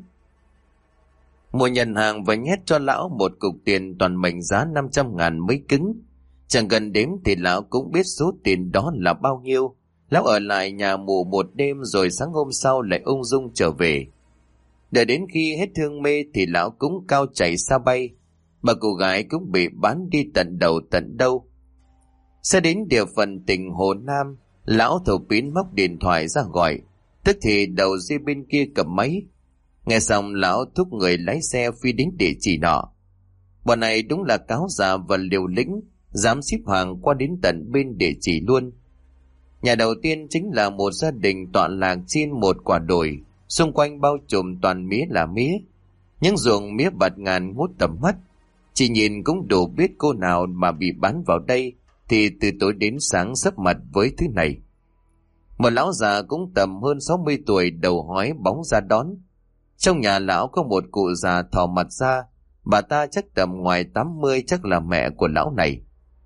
Mua nhận hàng và nhét cho lão một cục tiền toàn mệnh giá năm trăm ngàn mới cứng. Chẳng cần đếm thì lão cũng biết số tiền đó là bao nhiêu. Lão ở lại nhà mù một đêm rồi sáng hôm sau lại ung dung trở về. Đợi đến khi hết thương mê thì lão cũng cao chạy xa bay. Bà cô gái cũng bị bán đi tận đầu tận đâu. Sẽ đến địa phận tỉnh Hồ Nam, lão Thầu Pín móc điện thoại ra gọi. Tức thì đầu dây bên kia cầm máy. Nghe xong lão thúc người lái xe phi đến địa chỉ nọ. Bọn này đúng là cáo già và liều lĩnh, dám ship hàng qua đến tận bên địa chỉ luôn. Nhà đầu tiên chính là một gia đình tọa lạc trên một quả đồi, xung quanh bao trùm toàn mía là mía. Những ruộng mía bạt ngàn ngút tầm mắt. Chỉ nhìn cũng đủ biết cô nào mà bị bán vào đây thì từ tối đến sáng sấp mặt với thứ này. Một lão già cũng tầm hơn sáu mươi tuổi đầu hói bóng ra đón. Trong nhà lão có một cụ già thò mặt ra, bà ta chắc tầm ngoài tám mươi, chắc là mẹ của lão này.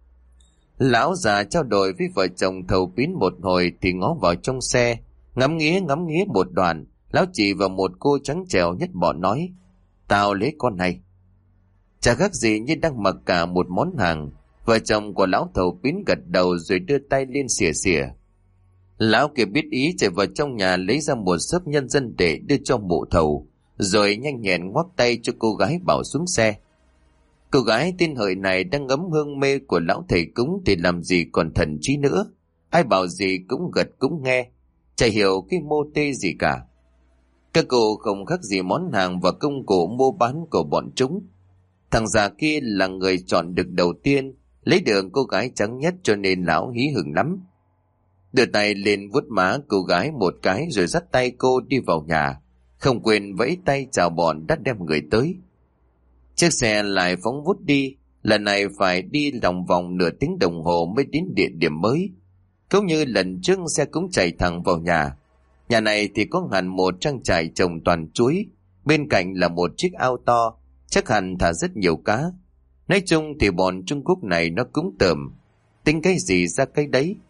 Lão già trao đổi với vợ chồng Thầu Pín một hồi thì ngó vào trong xe, ngắm nghía ngắm nghía một đoạn, lão chỉ vào một cô trắng trẻo nhất bọn nói, tao lấy con này. Chả khác gì như đang mặc cả một món hàng. Vợ chồng của lão Thầu Pín gật đầu rồi đưa tay lên xỉa xỉa. Lão kia biết ý chạy vào trong nhà lấy ra một xấp nhân dân để đưa cho mụ Thầu, rồi nhanh nhẹn ngoắc tay cho cô gái bảo xuống xe. Cô gái tên Hợi này đang ngấm hương mê của lão thầy cúng thì làm gì còn thần trí nữa. Ai bảo gì cũng gật cũng nghe, chả hiểu cái mô tê gì cả. Các cô không khác gì món hàng và công cụ mua bán của bọn chúng. Thằng già kia là người chọn được đầu tiên, lấy được cô gái trắng nhất cho nên lão hí hửng lắm. Đưa tay lên vuốt má cô gái một cái rồi dắt tay cô đi vào nhà, không quên vẫy tay chào bọn đã đem người tới. Chiếc xe lại phóng vút đi, lần này phải đi lòng vòng nửa tiếng đồng hồ mới đến địa điểm mới. Cũng như lần trước xe cũng chạy thẳng vào nhà. Nhà này thì có hẳn một trang trại trồng toàn chuối, bên cạnh là một chiếc ao to, chắc hẳn thả rất nhiều cá. Nói chung thì bọn Trung Quốc này nó cũng tởm, tính cái gì ra cái đấy.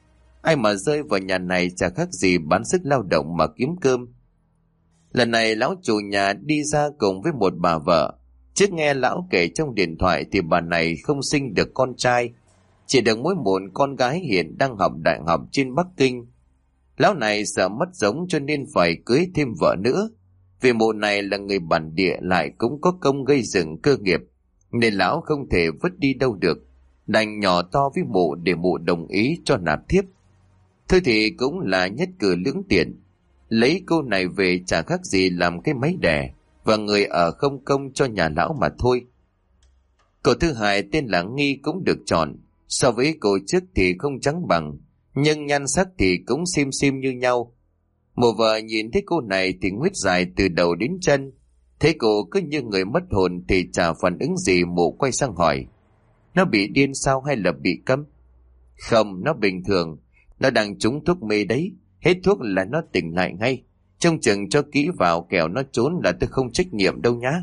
Ai mà rơi vào nhà này chả khác gì bán sức lao động mà kiếm cơm. Lần này lão chủ nhà đi ra cùng với một bà vợ. Trước nghe lão kể trong điện thoại thì bà này không sinh được con trai, chỉ được mỗi một con gái hiện đang học đại học trên Bắc Kinh. Lão này sợ mất giống cho nên phải cưới thêm vợ nữa. Vì mụ này là người bản địa lại cũng có công gây dựng cơ nghiệp, nên lão không thể vứt đi đâu được, đành nhỏ to với mụ để mụ đồng ý cho nạp thiếp. Thôi thì cũng là nhất cử lưỡng tiện, lấy cô này về chả khác gì làm cái máy đẻ và người ở không công cho nhà lão mà thôi. Cô thứ hai tên là Nghi cũng được chọn. So với cô trước thì không trắng bằng, nhưng nhan sắc thì cũng sim sim như nhau. Mụ vợ nhìn thấy cô này thì nguyết dài từ đầu đến chân. Thấy cô cứ như người mất hồn thì chả phản ứng gì. Mụ quay sang hỏi: nó bị điên sao hay là bị câm? Không, nó bình thường. Nó đang trúng thuốc mê đấy. Hết thuốc là nó tỉnh lại ngay. Trông chừng cho kỹ vào kẻo nó trốn là tôi không trách nhiệm đâu nhá.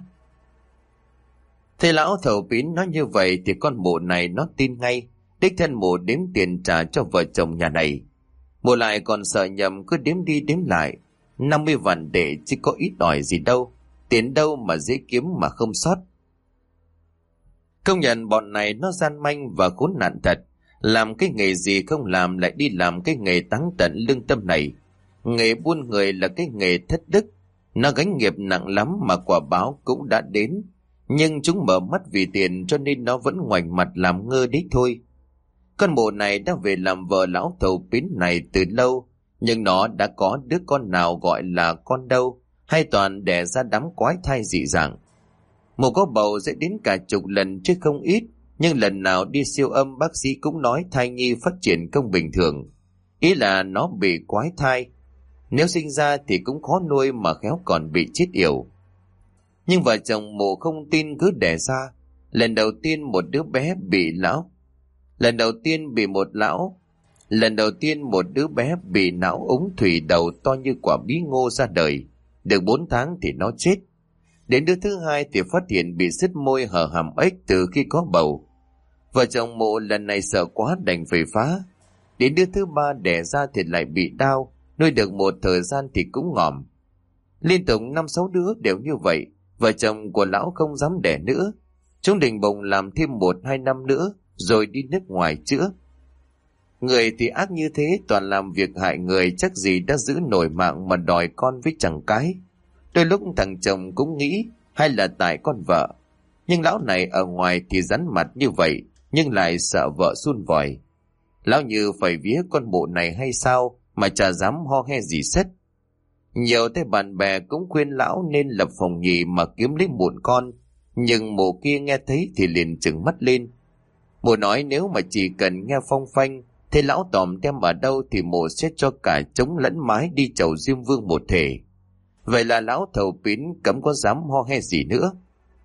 Thế lão thầu pín nói như vậy thì con mụ này nó tin ngay. Đích thân mụ đếm tiền trả cho vợ chồng nhà này. Mụ lại còn sợ nhầm cứ đếm đi đếm lại. năm mươi vạn để chứ có ít ỏi gì đâu. Tiền đâu mà dễ kiếm mà không sót. Công nhận bọn này nó gian manh và khốn nạn thật. Làm cái nghề gì không làm lại đi làm cái nghề táng tận lương tâm này. Nghề buôn người là cái nghề thất đức. Nó gánh nghiệp nặng lắm mà quả báo cũng đã đến. Nhưng chúng mở mắt vì tiền cho nên nó vẫn ngoảnh mặt làm ngơ đấy thôi. Con mụ này đã về làm vợ lão thầu pín này từ lâu, nhưng nó đã có đứa con nào gọi là con đâu, hay toàn đẻ ra đám quái thai dị dạng. Mụ có bầu dễ đến cả chục lần chứ không ít, nhưng lần nào đi siêu âm bác sĩ cũng nói thai nhi phát triển không bình thường. Ý là nó bị quái thai. Nếu sinh ra thì cũng khó nuôi mà khéo còn bị chết yểu. Nhưng vợ chồng mụ không tin cứ đẻ ra. Lần đầu tiên một đứa bé bị lão Lần đầu tiên bị một lão Lần đầu tiên một đứa bé bị não ống thủy đầu to như quả bí ngô ra đời. Được bốn tháng thì nó chết. Đến đứa thứ hai thì phát hiện bị sứt môi hở hàm ếch từ khi có bầu. Vợ chồng mụ lần này sợ quá đành phải phá. Đến đứa thứ ba đẻ ra thì lại bị đau. Nuôi được một thời gian thì cũng ngỏm. Liên tục năm sáu đứa đều như vậy. Vợ chồng của lão không dám đẻ nữa. Chúng định bụng làm thêm một hai năm nữa rồi đi nước ngoài chữa. Người thì ác như thế, toàn làm việc hại người, chắc gì đã giữ nổi mạng mà đòi con với chẳng cái. Đôi lúc thằng chồng cũng nghĩ hay là tại con vợ. Nhưng lão này ở ngoài thì rắn mặt như vậy, nhưng lại sợ vợ xun vòi. Lão như phải vía con mụ này hay sao mà chả dám ho he gì sất. Nhiều tay bạn bè cũng khuyên lão nên lập phòng nhì mà kiếm lấy mụn con. Nhưng mụ kia nghe thấy thì liền trừng mắt lên. Mụ nói nếu mà chỉ cần nghe phong phanh, thế lão tòm tem ở đâu thì mụ sẽ cho cả trống lẫn mái đi chầu Diêm Vương một thể. Vậy là lão thầu pín cấm có dám ho he gì nữa.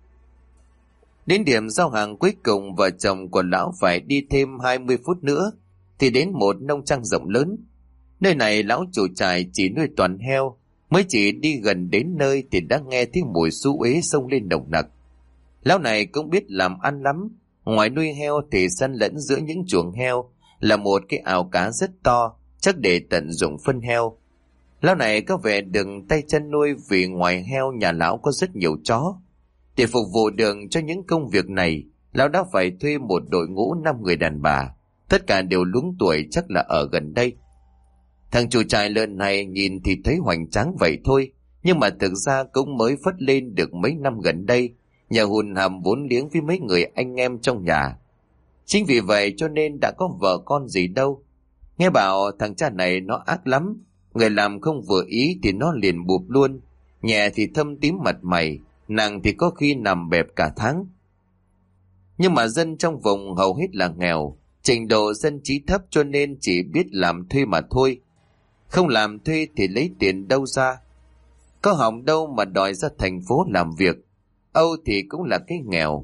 Đến điểm giao hàng cuối cùng, vợ chồng của lão phải đi thêm hai mươi phút nữa thì đến một nông trang rộng lớn. Nơi này lão chủ trại chỉ nuôi toàn heo. Mới chỉ đi gần đến nơi thì đã nghe thấy mùi xú uế xông lên nồng nặc. Lão này cũng biết làm ăn lắm. Ngoài nuôi heo thì xen lẫn giữa những chuồng heo là một cái ao cá rất to, chắc để tận dụng phân heo. Lão này có vẻ đừng tay chân nuôi vì ngoài heo nhà lão có rất nhiều chó. Để phục vụ được cho những công việc này, lão đã phải thuê một đội ngũ năm người đàn bà. Tất cả đều luống tuổi, chắc là ở gần đây. Thằng chủ trại lợn này nhìn thì thấy hoành tráng vậy thôi, nhưng mà thực ra cũng mới phất lên được mấy năm gần đây, nhờ hùn hàm vốn liếng với mấy người anh em trong nhà. Chính vì vậy cho nên đã có vợ con gì đâu. Nghe bảo thằng cha này nó ác lắm, người làm không vừa ý thì nó liền bụp luôn, nhẹ thì thâm tím mặt mày, nặng thì có khi nằm bẹp cả tháng. Nhưng mà dân trong vùng hầu hết là nghèo, trình độ dân trí thấp cho nên chỉ biết làm thuê mà thôi. Không làm thuê thì lấy tiền đâu ra? Có hỏng đâu mà đòi ra thành phố làm việc. Âu thì cũng là cái nghèo.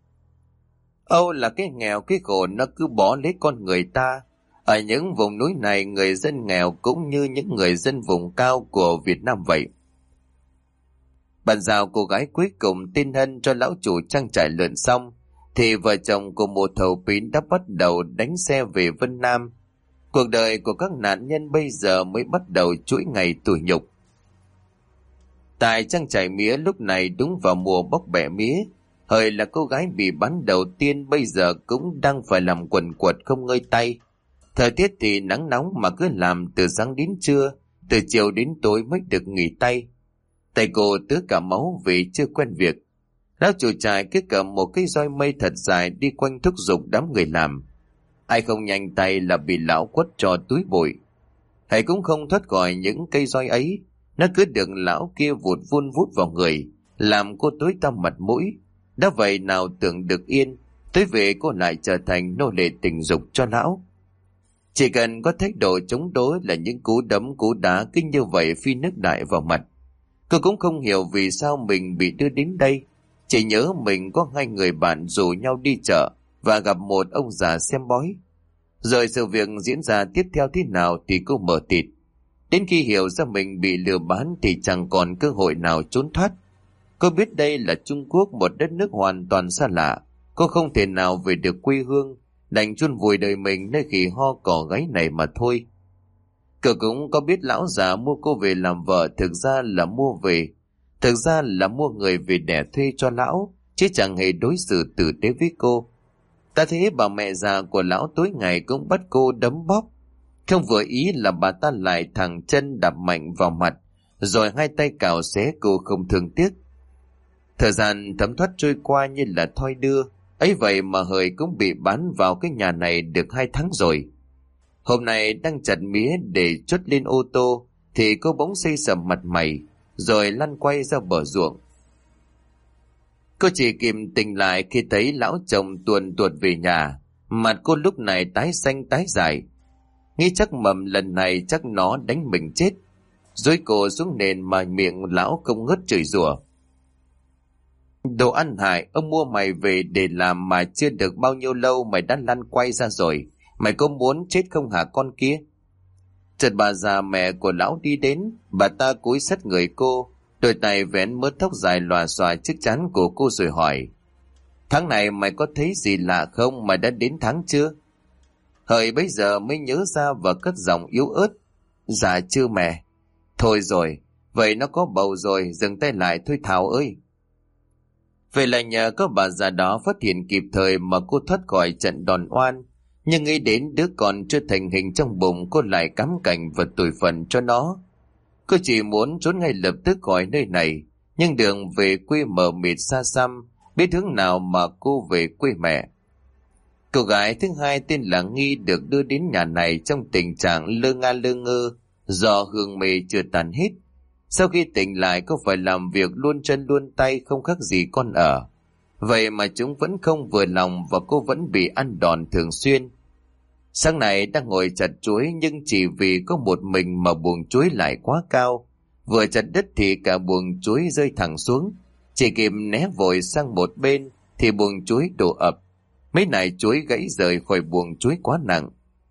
Âu là cái nghèo, cái khổ nó cứ bỏ lấy con người ta. Ở những vùng núi này, người dân nghèo cũng như những người dân vùng cao của Việt Nam vậy. Bàn giao cô gái cuối cùng tên Hân cho lão chủ trang trại lợn xong, thì vợ chồng của một thầu pín đã bắt đầu đánh xe về Vân Nam. Cuộc đời của các nạn nhân bây giờ mới bắt đầu chuỗi ngày tủi nhục. Tại trang trại mía lúc này đúng vào mùa bóc bẻ mía. Hời là cô gái bị bắn đầu tiên bây giờ cũng đang phải làm quần quật không ngơi tay. Thời tiết thì nắng nóng mà cứ làm từ sáng đến trưa, từ chiều đến tối mới được nghỉ tay. Tay cô tứa cả máu vì chưa quen việc. Lão chủ trại cứ cầm một cây roi mây thật dài đi quanh thúc giục đám người làm. Ai không nhanh tay là bị lão quất cho túi bụi. Hãy cũng không thoát khỏi những cây roi ấy, nó cứ được lão kia vụt vun vút vào người, làm cô tối tăm mặt mũi. Đã vậy nào tưởng được yên, tới về cô lại trở thành nô lệ tình dục cho lão. Chỉ cần có thái độ chống đối là những cú đấm cú đá cứ như vậy phi nước đại vào mặt. Cô cũng không hiểu vì sao mình bị đưa đến đây. Chỉ nhớ mình có hai người bạn rủ nhau đi chợ và gặp một ông già xem bói. Rồi sự việc diễn ra tiếp theo thế nào thì cô mở tịt. Đến khi hiểu ra mình bị lừa bán thì chẳng còn cơ hội nào trốn thoát. Cô biết đây là Trung Quốc, một đất nước hoàn toàn xa lạ. Cô không thể nào về được quê hương, đành chôn vùi đời mình nơi khỉ ho cỏ gáy này mà thôi. Cô cũng có biết lão già mua cô về làm vợ thực ra là mua về, thực ra là mua người về đẻ thuê cho lão, chứ chẳng hề đối xử tử tế với cô. Ta thấy bà mẹ già của lão tối ngày cũng bắt cô đấm bóp. Không vừa ý là bà ta lại thẳng chân đạp mạnh vào mặt, rồi hai tay cào xé cô không thương tiếc. Thời gian thấm thoát trôi qua như là thoi đưa, ấy vậy mà Hời cũng bị bán vào cái nhà này được hai tháng rồi. Hôm nay đang chặt mía để chốt lên ô tô thì cô bỗng xây sầm mặt mày, rồi lăn quay ra bờ ruộng. Cô chỉ kịp tỉnh lại khi thấy lão chồng tuồn tuột về nhà, mặt cô lúc này tái xanh tái dài. Nghĩ chắc mầm lần này chắc nó đánh mình chết. Dối cổ xuống nền mà miệng lão không ngớt chửi rủa. Đồ ăn hại, ông mua mày về để làm mà chưa được bao nhiêu lâu mày đã lăn quay ra rồi. Mày có muốn chết không hả con kia? Chợt bà già mẹ của lão đi đến, bà ta cúi sát người cô, đôi tay vén mớ tóc dài lòa xòa trước trán của cô rồi hỏi: Tháng này mày có thấy gì lạ không, mày đã đến tháng chưa? Hời bấy giờ mới nhớ ra và cất giọng yếu ớt: Dạ chưa mẹ. Thôi rồi, vậy nó có bầu rồi, dừng tay lại thôi Thảo ơi. Vậy là nhờ có bà già đó phát hiện kịp thời mà cô thoát khỏi trận đòn oan. Nhưng nghĩ đến đứa con chưa thành hình trong bụng, cô lại cắm cành và tủi phần cho nó. Cô chỉ muốn trốn ngay lập tức khỏi nơi này, nhưng đường về quê mờ mịt xa xăm, biết hướng nào mà cô về quê mẹ. Cô gái thứ hai tên là Nghi được đưa đến nhà này trong tình trạng lơ nga lơ ngơ do hương mê chưa tàn hết. Sau khi tỉnh lại cô phải làm việc luôn chân luôn tay không khác gì con ở. Vậy mà chúng vẫn không vừa lòng và cô vẫn bị ăn đòn thường xuyên. Sáng nay đang ngồi chặt chuối nhưng chỉ vì có một mình mà buồng chuối lại quá cao. Vừa chặt đất thì cả buồng chuối rơi thẳng xuống. Chỉ kịp né vội sang một bên thì buồng chuối đổ ập. Mấy nải chuối gãy rời khỏi buồng chuối quá nặng.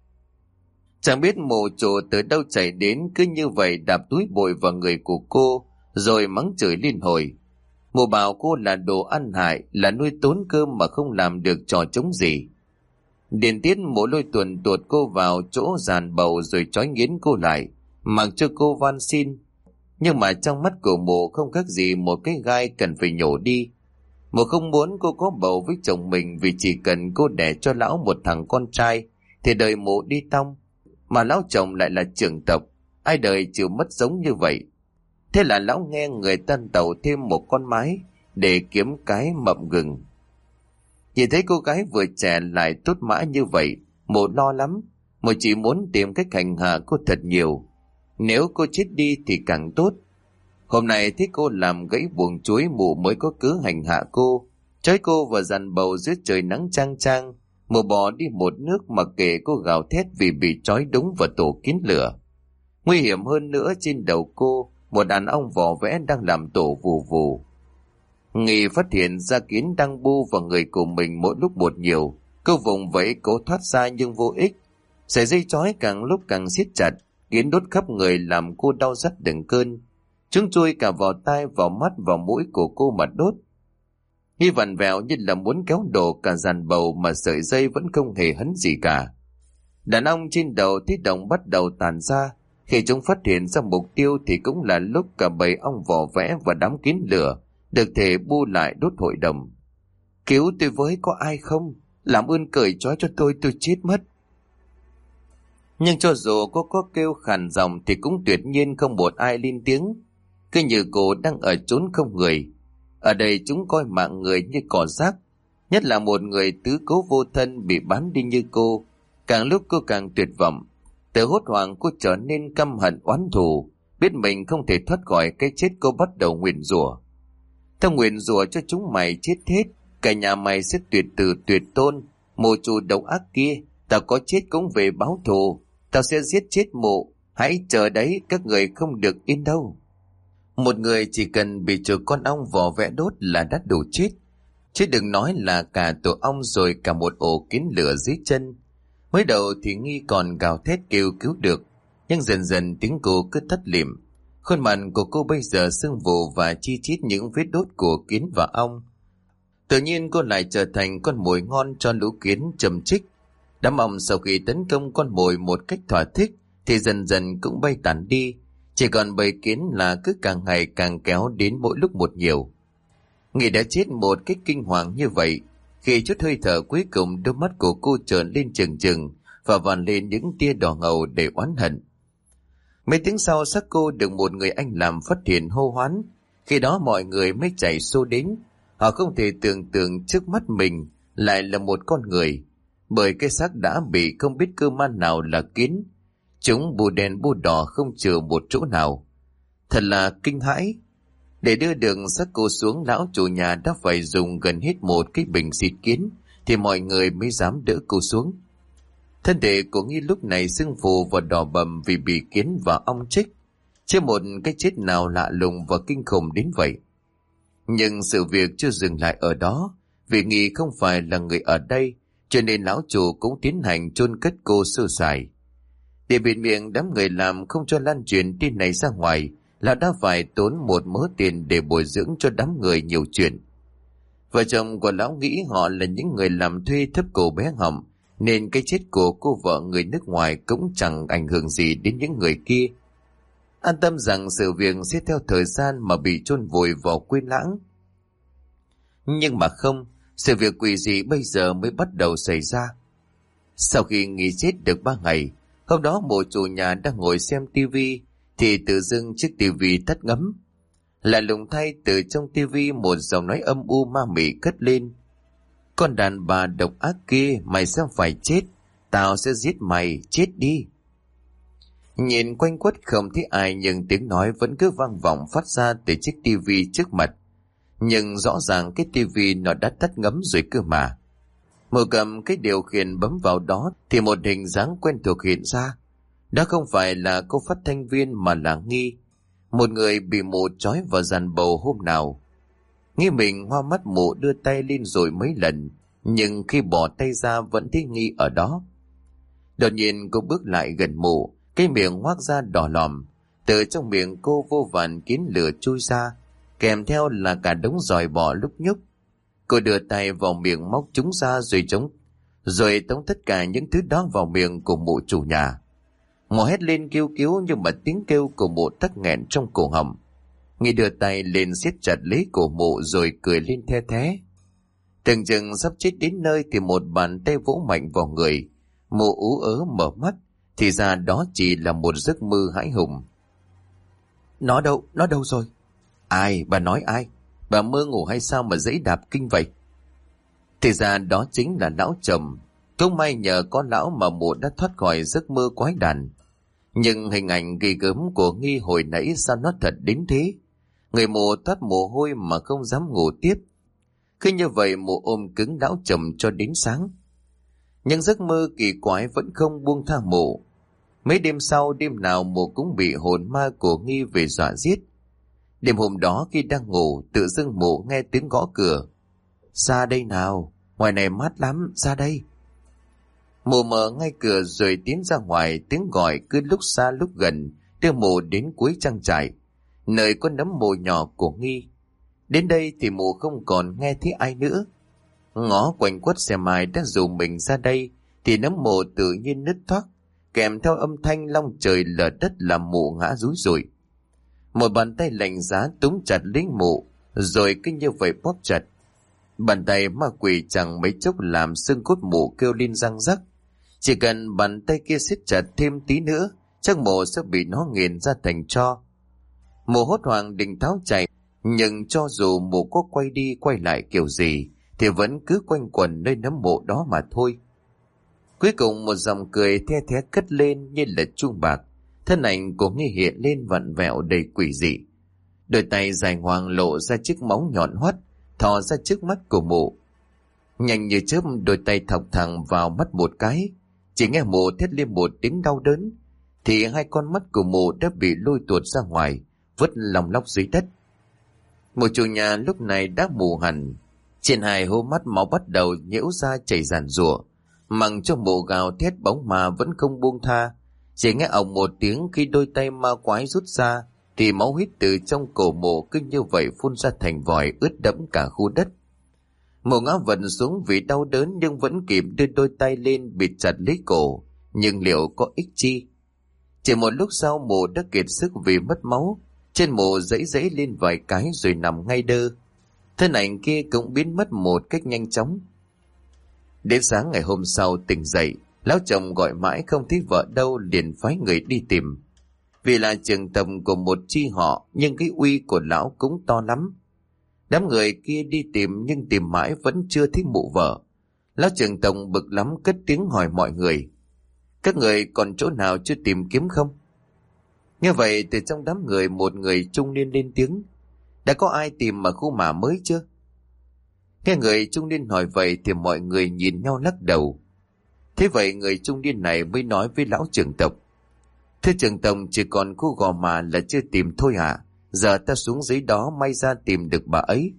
Chẳng biết mụ chủ từ đâu chạy đến cứ như vậy đạp túi bụi vào người của cô rồi mắng chửi liên hồi. Mụ bảo cô là đồ ăn hại, là nuôi tốn cơm mà không làm được trò chống gì. Điền tiết mụ lôi tuần tuột cô vào chỗ giàn bầu rồi trói nghiến cô lại, mặc cho cô van xin. Nhưng mà trong mắt của mụ không khác gì một cái gai cần phải nhổ đi. Mụ không muốn cô có bầu với chồng mình vì chỉ cần cô đẻ cho lão một thằng con trai thì đời mụ đi tong. Mà lão chồng lại là trưởng tộc, ai đời chịu mất giống như vậy. Thế là lão nghe người tân tàu thêm một con mái để kiếm cái mậm gừng. Nhìn thấy cô gái vừa trẻ lại tốt mã như vậy, mụ lo lắm. Mụ chỉ muốn tìm cách hành hạ cô thật nhiều. Nếu cô chết đi thì càng tốt. Hôm nay thấy cô làm gãy buồng chuối, mụ mới có cớ hành hạ cô, trói cô vào giàn bầu dưới trời nắng chang chang. Mụ bỏ đi một nước mà kể cô gào thét vì bị trói đúng vào tổ kín lửa. Nguy hiểm hơn nữa, trên đầu cô một đàn ong vỏ vẽ đang làm tổ vù vù. Nghi phát hiện ra kiến đang bu vào người của mình mỗi lúc một nhiều. Cô vùng vẫy cố thoát ra nhưng vô ích. Sợi dây trói càng lúc càng siết chặt, kiến đốt khắp người làm cô đau rát từng cơn. Chúng chui cả vào tai, vào mắt, vào mũi của cô mà đốt. Nghi vặn vẹo như là muốn kéo đổ cả dàn bầu mà sợi dây vẫn không hề hấn gì cả. Đàn ong trên đầu thiết động bắt đầu tàn ra. Khi chúng phát hiện ra mục tiêu thì cũng là lúc cả bầy ong vỏ vẽ và đám kiến lửa được thể bu lại đốt hội đồng. Cứu tôi với, có ai không? Làm ơn cởi trói cho tôi, tôi chết mất. Nhưng cho dù cô có kêu khàn giọng thì cũng tuyệt nhiên không một ai lên tiếng. Cứ như cô đang ở chốn không người. Ở đây chúng coi mạng người như cỏ rác. Nhất là một người tứ cố vô thân bị bán đi như cô. Càng lúc cô càng tuyệt vọng. Từ hốt hoảng cô trở nên căm hận oán thù. Biết mình không thể thoát khỏi cái chết, cô bắt đầu nguyền rủa. Tao nguyền rủa cho chúng mày chết hết. Cả nhà mày sẽ tuyệt tử tuyệt tôn. Mụ chủ độc ác kia, tao có chết cũng về báo thù. Tao sẽ giết chết mụ. Hãy chờ đấy, các người không được yên đâu. Một người chỉ cần bị chuột con ong vò vẽ đốt là đã đủ chết. Chứ đừng nói là cả tổ ong rồi cả một ổ kiến lửa dưới chân. Mới đầu thì Nghi còn gào thét kêu cứu được. Nhưng dần dần tiếng cô cứ thất liệm. Khuôn mặt của cô bây giờ sưng vù và chi chít những vết đốt của kiến và ong. Tự nhiên cô lại trở thành con mồi ngon cho lũ kiến châm chích. Đám ong sau khi tấn công con mồi một cách thỏa thích thì dần dần cũng bay tản đi. Chỉ còn bầy kiến là cứ càng ngày càng kéo đến mỗi lúc một nhiều. Nghị đã chết một cách kinh hoàng như vậy. Khi chút hơi thở cuối cùng, đôi mắt của cô trợn lên trừng trừng và vằn lên những tia đỏ ngầu để oán hận. Mấy tiếng sau, xác cô được một người anh làm phát hiện hô hoán. Khi đó mọi người mới chạy xô đến. Họ không thể tưởng tượng trước mắt mình lại là một con người, bởi cái xác đã bị không biết cơ man nào là kiến. Chúng bù đen bù đỏ không chừa một chỗ nào. Thật là kinh hãi. Để đưa được xác cô xuống, lão chủ nhà đã phải dùng gần hết một cái bình xịt kiến thì mọi người mới dám đỡ cô xuống. Thân thể của Nghi lúc này sưng phù và đỏ bầm vì bị kiến và ong chích. Chưa một cái chết nào lạ lùng và kinh khủng đến vậy. Nhưng sự việc chưa dừng lại ở đó. Vì Nghi không phải là người ở đây, cho nên lão chủ cũng tiến hành chôn cất cô sơ sài. Để bịt miệng đám người làm không cho lan truyền tin này ra ngoài, lão đã phải tốn một mớ tiền để bồi dưỡng cho đám người nhiều chuyện. Vợ chồng của lão nghĩ họ là những người làm thuê thấp cổ bé họng, nên cái chết của cô vợ người nước ngoài cũng chẳng ảnh hưởng gì đến những người kia. An tâm rằng sự việc sẽ theo thời gian mà bị chôn vùi vào quên lãng. Nhưng mà không, sự việc quỷ dị bây giờ mới bắt đầu xảy ra. Sau khi nghỉ chết được ba ngày, hôm đó mụ chủ nhà đang ngồi xem tivi thì tự dưng chiếc tivi tắt ngấm. Lạ lùng thay, từ trong tivi một giọng nói âm u ma mị cất lên. Con đàn bà độc ác kia, mày sẽ phải chết. Tao sẽ giết mày, chết đi. Nhìn quanh quất không thấy ai, nhưng tiếng nói vẫn cứ vang vọng phát ra từ chiếc tivi trước mặt. Nhưng rõ ràng cái tivi nó đã tắt ngấm rồi cơ mà. Mụ cầm cái điều khiển bấm vào đó thì một hình dáng quen thuộc hiện ra. Đó không phải là cô phát thanh viên mà là Nghi, một người bị mụ trói vào giàn bầu hôm nào. Nghi mình hoa mắt, mụ đưa tay lên rồi mấy lần, nhưng khi bỏ tay ra vẫn thấy Nghi ở đó. Đột nhiên cô bước lại gần mụ, cái miệng ngoác ra đỏ lòm. Từ trong miệng cô vô vàn kiến lửa chui ra, kèm theo là cả đống giòi bò lúc nhúc. Cô đưa tay vào miệng móc chúng ra rồi chống, rồi tống tất cả những thứ đó vào miệng của mụ chủ nhà. Mụ hét lên kêu cứu, nhưng mà tiếng kêu của mụ tắc nghẹn trong cổ họng. Nghi đưa tay lên siết chặt lấy cổ mụ rồi cười lên the thé. Tưởng chừng sắp chết đến nơi thì một bàn tay vỗ mạnh vào người. Mụ ú ớ mở mắt, thì ra đó chỉ là một giấc mơ hãi hùng. Nó đâu, nó đâu rồi? Ai, bà nói ai? Bà mơ ngủ hay sao mà dãy đạp kinh vậy? Thì ra đó chính là lão chồng. Không may nhờ có lão mà mụ đã thoát khỏi giấc mơ quái đản. Nhưng hình ảnh ghê gớm của Nghi hồi nãy sao nó thật đến thế? Người mụ toát mồ hôi mà không dám ngủ tiếp. Cứ như vậy mụ ôm cứng lão chồng cho đến sáng. Nhưng giấc mơ kỳ quái vẫn không buông tha mụ. Mấy đêm sau, đêm nào mụ cũng bị hồn ma của Nghi về dọa giết. Đêm hôm đó khi đang ngủ, tự dưng mụ nghe tiếng gõ cửa. Ra đây nào, ngoài này mát lắm, ra đây. Mụ mở ngay cửa rồi tiến ra ngoài, tiếng gọi cứ lúc xa lúc gần, đưa mụ đến cuối trang trại, nơi có nấm mồ nhỏ của Nghi. Đến đây thì mụ không còn nghe thấy ai nữa. Ngó quanh quất xem ai đã dụ mình ra đây, thì nấm mộ tự nhiên nứt toác, kèm theo âm thanh long trời lở đất làm mộ ngã rúi rủi. Một bàn tay lạnh giá túm chặt lấy mộ, rồi cứ như vậy bóp chặt. Bàn tay ma quỷ chẳng mấy chốc làm xương cốt mộ kêu lên răng rắc. Chỉ cần bàn tay kia siết chặt thêm tí nữa, chắc mộ sẽ bị nó nghiền ra thành tro. Mộ hốt hoảng định tháo chạy, nhưng cho dù mộ có quay đi quay lại kiểu gì thì vẫn cứ quanh quẩn nơi nấm mộ đó mà thôi. Cuối cùng một dòng cười the thé cất lên như là chuông bạc. Thân ảnh của Nghi hiện lên vặn vẹo đầy quỷ dị. Đôi tay dài ngoằng lộ ra chiếc móng nhọn hoắt thò ra trước mắt của mộ. Nhanh như chớp đôi tay thọc thẳng vào mắt một cái. Chỉ nghe mộ thét lên một tiếng đau đớn thì hai con mắt của mộ đã bị lôi tuột ra ngoài, vứt lòng lóc dưới đất. Một chủ nhà lúc này đã mù hẳn, trên hai hố mắt máu bắt đầu nhễu ra chảy ràn rủa. Mặc cho mộ gào thét, bóng ma vẫn không buông tha. Chỉ nghe ỏng một tiếng khi đôi tay ma quái rút ra thì máu huyết từ trong cổ mộ cứ như vậy phun ra thành vòi ướt đẫm cả khu đất. Mộ ngã vật xuống vì đau đớn nhưng vẫn kịp đưa đôi tay lên bịt chặt lấy cổ, nhưng liệu có ích chi? Chỉ một lúc sau mộ đã kiệt sức vì mất máu, trên mộ giãy giãy lên vài cái rồi nằm ngay đơ. Thân ảnh kia cũng biến mất một cách nhanh chóng. Đến sáng ngày hôm sau tỉnh dậy, lão chồng gọi mãi không thấy vợ đâu, liền phái người đi tìm. Vì là trường tầm của một chi họ nhưng cái uy của lão cũng to lắm. Đám người kia đi tìm nhưng tìm mãi vẫn chưa thấy mụ vợ. Lão trường tông bực lắm cất tiếng hỏi mọi người: các người còn chỗ nào chưa tìm kiếm không? Nghe vậy từ trong đám người một người trung niên lên tiếng: đã có ai tìm mà khu mả mới chưa? Nghe người trung niên hỏi vậy thì mọi người nhìn nhau lắc đầu. Thế vậy người trung niên này mới nói với lão trưởng tộc: thưa trưởng tộc, chỉ còn khu Gò Mả là chưa tìm thôi hả? Giờ ta xuống dưới đó may ra tìm được bà ấy.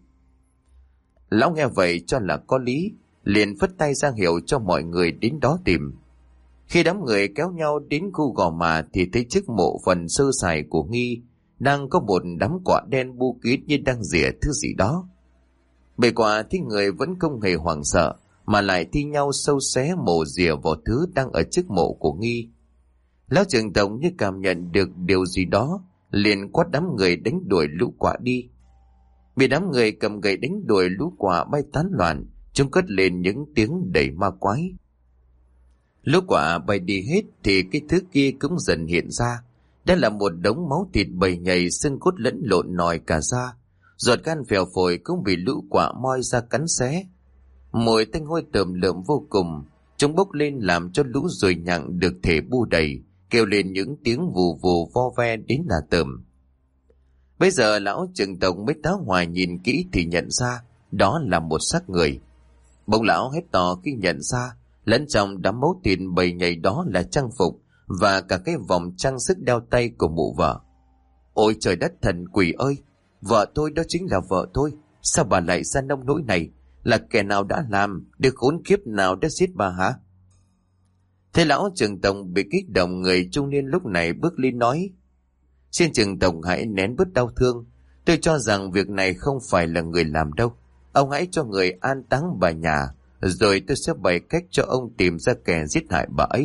Lão nghe vậy cho là có lý, liền phất tay ra hiệu cho mọi người đến đó tìm. Khi đám người kéo nhau đến khu Gò Mả thì thấy trước mộ phần sơ sài của Nghi đang có một đám quả đen bu kín như đang rỉa thứ gì đó. Bề quả thì người vẫn không hề hoảng sợ, mà lại thi nhau sâu xé mổ rỉa vào thứ đang ở trước mộ của Nghi. Lão trưởng tổng như cảm nhận được điều gì đó, liền quát đám người đánh đuổi lũ quả đi. Bị đám người cầm gậy đánh đuổi lũ quả bay tán loạn, chúng cất lên những tiếng đầy ma quái. Lũ quả bay đi hết thì cái thứ kia cũng dần hiện ra. Đó là một đống máu thịt bầy nhầy, xương cốt lẫn lộn nòi cả da. Ruột gan phèo phổi cũng bị lũ quả moi ra cắn xé. Mùi tanh hôi tởm lợm vô cùng, chúng bốc lên làm cho lũ ruồi nhặng được thể bu đầy, kêu lên những tiếng vù vù vo ve đến là tởm. Bây giờ lão trưởng tổng mới tá hỏa nhìn kỹ thì nhận ra đó là một xác người. Bỗng lão hét to khi nhận ra lẫn trong đám máu thịt bầy nhầy đó là trang phục và cả cái vòng trang sức đeo tay của mụ vợ. Ôi trời đất thần quỷ ơi! Vợ tôi đó chính là vợ tôi. Sao bà lại ra nông nỗi này? Là kẻ nào đã làm? Được khốn kiếp nào đã giết bà hả? Thế lão trưởng tổng bị kích động, người trung niên lúc này bước lên nói: xin trưởng tổng hãy nén bớt đau thương. Tôi cho rằng việc này không phải là người làm đâu. Ông hãy cho người an táng bà nhà, rồi tôi sẽ bày cách cho ông tìm ra kẻ giết hại bà ấy.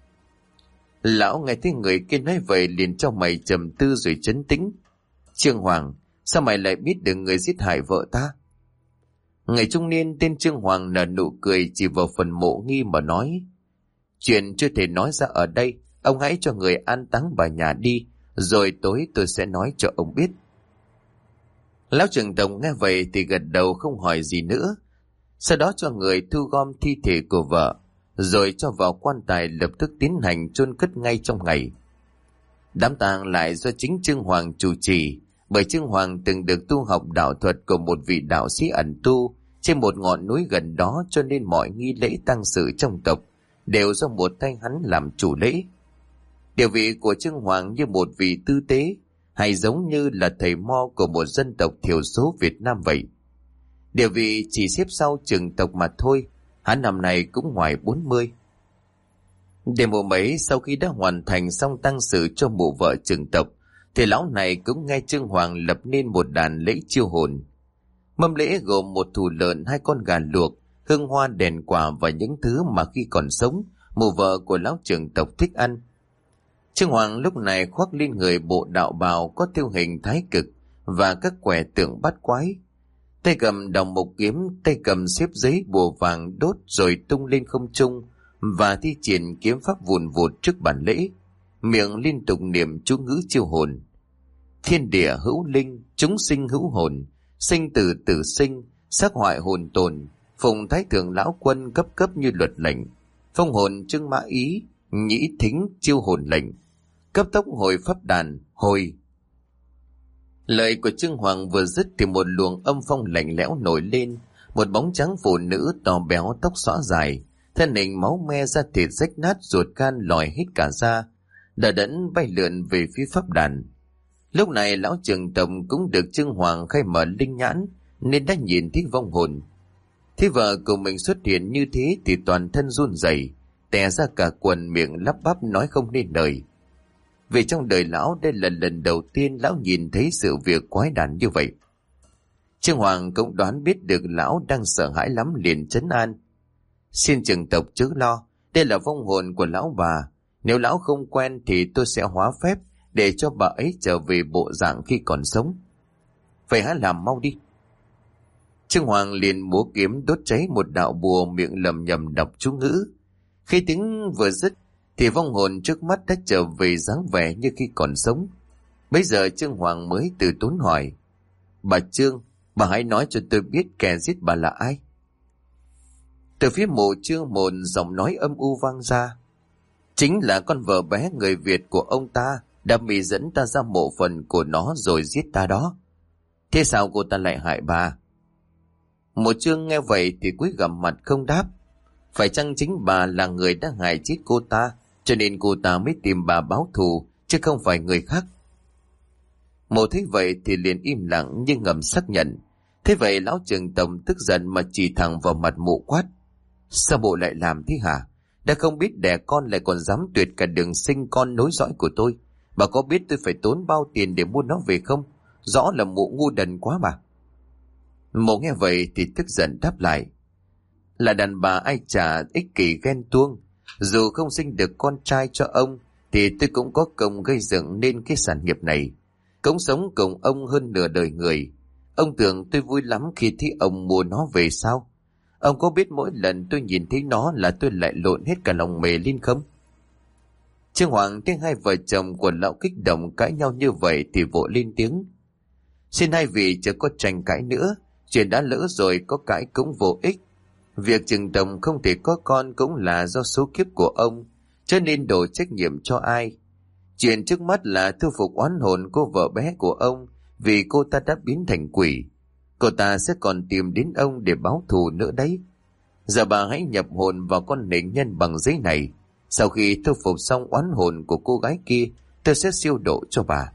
Lão nghe thấy người kia nói vậy liền cho mày trầm tư rồi trấn tĩnh: Trương Hoàng, sao mày lại biết được người giết hại vợ ta? Người trung niên tên Trương Hoàng nở nụ cười chỉ vào phần mộ Nghi mà nói: chuyện chưa thể nói ra ở đây, ông hãy cho người an táng bà nhà đi, rồi tối tôi sẽ nói cho ông biết. Lão trưởng tổng nghe vậy thì gật đầu không hỏi gì nữa. Sau đó cho người thu gom thi thể của vợ, rồi cho vào quan tài lập tức tiến hành chôn cất ngay trong ngày. Đám tang lại do chính Trương Hoàng chủ trì, bởi Trương Hoàng từng được tu học đạo thuật của một vị đạo sĩ ẩn tu trên một ngọn núi gần đó, cho nên mọi nghi lễ tang sự trong tộc đều do một tay hắn làm chủ lễ. Địa vị của Trương Hoàng như một vị tư tế, hay giống như là thầy mo của một dân tộc thiểu số Việt Nam vậy. Địa vị chỉ xếp sau trưởng tộc mà thôi, hắn năm nay cũng ngoài bốn mươi. Đêm hôm ấy, sau khi đã hoàn thành xong tang sự cho mụ vợ trưởng tộc, thì lão này cũng nghe Trương Hoàng lập nên một đàn lễ chiêu hồn. Mâm lễ gồm một thù lợn, hai con gà luộc, hương hoa đèn quả và những thứ mà khi còn sống, mụ vợ của lão trưởng tộc thích ăn. Trương Hoàng lúc này khoác lên người bộ đạo bào có thêu hình thái cực và các quẻ tượng bát quái. Tay cầm đồng mộc kiếm, tay cầm xếp giấy bùa vàng đốt rồi tung lên không trung và thi triển kiếm pháp vùn vụt trước bàn lễ, miệng liên tục niệm chú ngữ chiêu hồn. Thiên địa hữu linh, chúng sinh hữu hồn, sinh tử tử sinh, sắc hoại hồn tồn, phùng thái thượng lão quân cấp cấp như luật lệnh, phong hồn trưng mã ý, nhĩ thính chiêu hồn lệnh, cấp tốc hồi pháp đàn, hồi. Lời của Trương Hoàng vừa dứt thì một luồng âm phong lạnh lẽo nổi lên, một bóng trắng phụ nữ to béo tóc xõa dài, thân hình máu me da thịt rách nát ruột gan lòi hết cả da, đờ đẫn bay lượn về phía pháp đàn. Lúc này lão trưởng tộc cũng được Trương Hoàng khai mở linh nhãn nên đã nhìn thấy vong hồn. Thấy vợ của mình xuất hiện như thế thì toàn thân run rẩy, tè ra cả quần, miệng lắp bắp nói không nên lời. Vì trong đời lão đây là lần đầu tiên lão nhìn thấy sự việc quái đản như vậy. Trương Hoàng cũng đoán biết được lão đang sợ hãi lắm, liền trấn an: xin trưởng tộc chớ lo, đây là vong hồn của lão bà, nếu lão không quen thì tôi sẽ hóa phép để cho bà ấy trở về bộ dạng khi còn sống. Vậy hãy làm mau đi. Trương Hoàng liền múa kiếm đốt cháy một đạo bùa, miệng lầm nhầm đọc chú ngữ. Khi tiếng vừa dứt thì vong hồn trước mắt đã trở về dáng vẻ như khi còn sống. Bây giờ Trương Hoàng mới từ tốn hỏi: bà Trương, bà hãy nói cho tôi biết kẻ giết bà là ai. Từ phía mộ Trương một giọng nói âm u vang ra: chính là con vợ bé người Việt của ông ta đã bị dẫn ta ra mộ phần của nó rồi giết ta đó. Thế sao cô ta lại hại bà? Mộ Trương nghe vậy thì cúi gằm mặt không đáp. Phải chăng chính bà là người đã hại chết cô ta, cho nên cô ta mới tìm bà báo thù, chứ không phải người khác? Mộ thấy vậy thì liền im lặng nhưng ngầm xác nhận. Thế vậy lão trưởng tộc tức giận mà chỉ thẳng vào mặt mộ quát: sao bộ lại làm thế hả? Đã không biết đẻ con lại còn dám tuyệt cả đường sinh con nối dõi của tôi. Bà có biết tôi phải tốn bao tiền để mua nó về không? Rõ là mụ ngu đần quá mà. Mộ nghe vậy thì tức giận đáp lại: là đàn bà ai chả ích kỷ ghen tuông. Dù không sinh được con trai cho ông thì tôi cũng có công gây dựng nên cái sản nghiệp này, cũng sống cùng ông hơn nửa đời người. Ông tưởng tôi vui lắm khi thấy ông mua nó về sao? Ông có biết mỗi lần tôi nhìn thấy nó là tôi lại lộn hết cả lòng mề lên không? Trương Hoàng thấy hai vợ chồng của lão kích động cãi nhau như vậy thì vội lên tiếng: xin hai vị chớ có tranh cãi nữa, chuyện đã lỡ rồi, có cãi cũng vô ích. Việc Trừng Đồng không thể có con cũng là do số kiếp của ông, cho nên đổ trách nhiệm cho ai. Chuyện trước mắt là thu phục oán hồn cô vợ bé của ông, vì cô ta đã biến thành quỷ. Cô ta sẽ còn tìm đến ông để báo thù nữa đấy. Giờ bà hãy nhập hồn vào con nện nhân bằng giấy này. Sau khi thu phục xong oán hồn của cô gái kia, tôi sẽ siêu độ cho bà.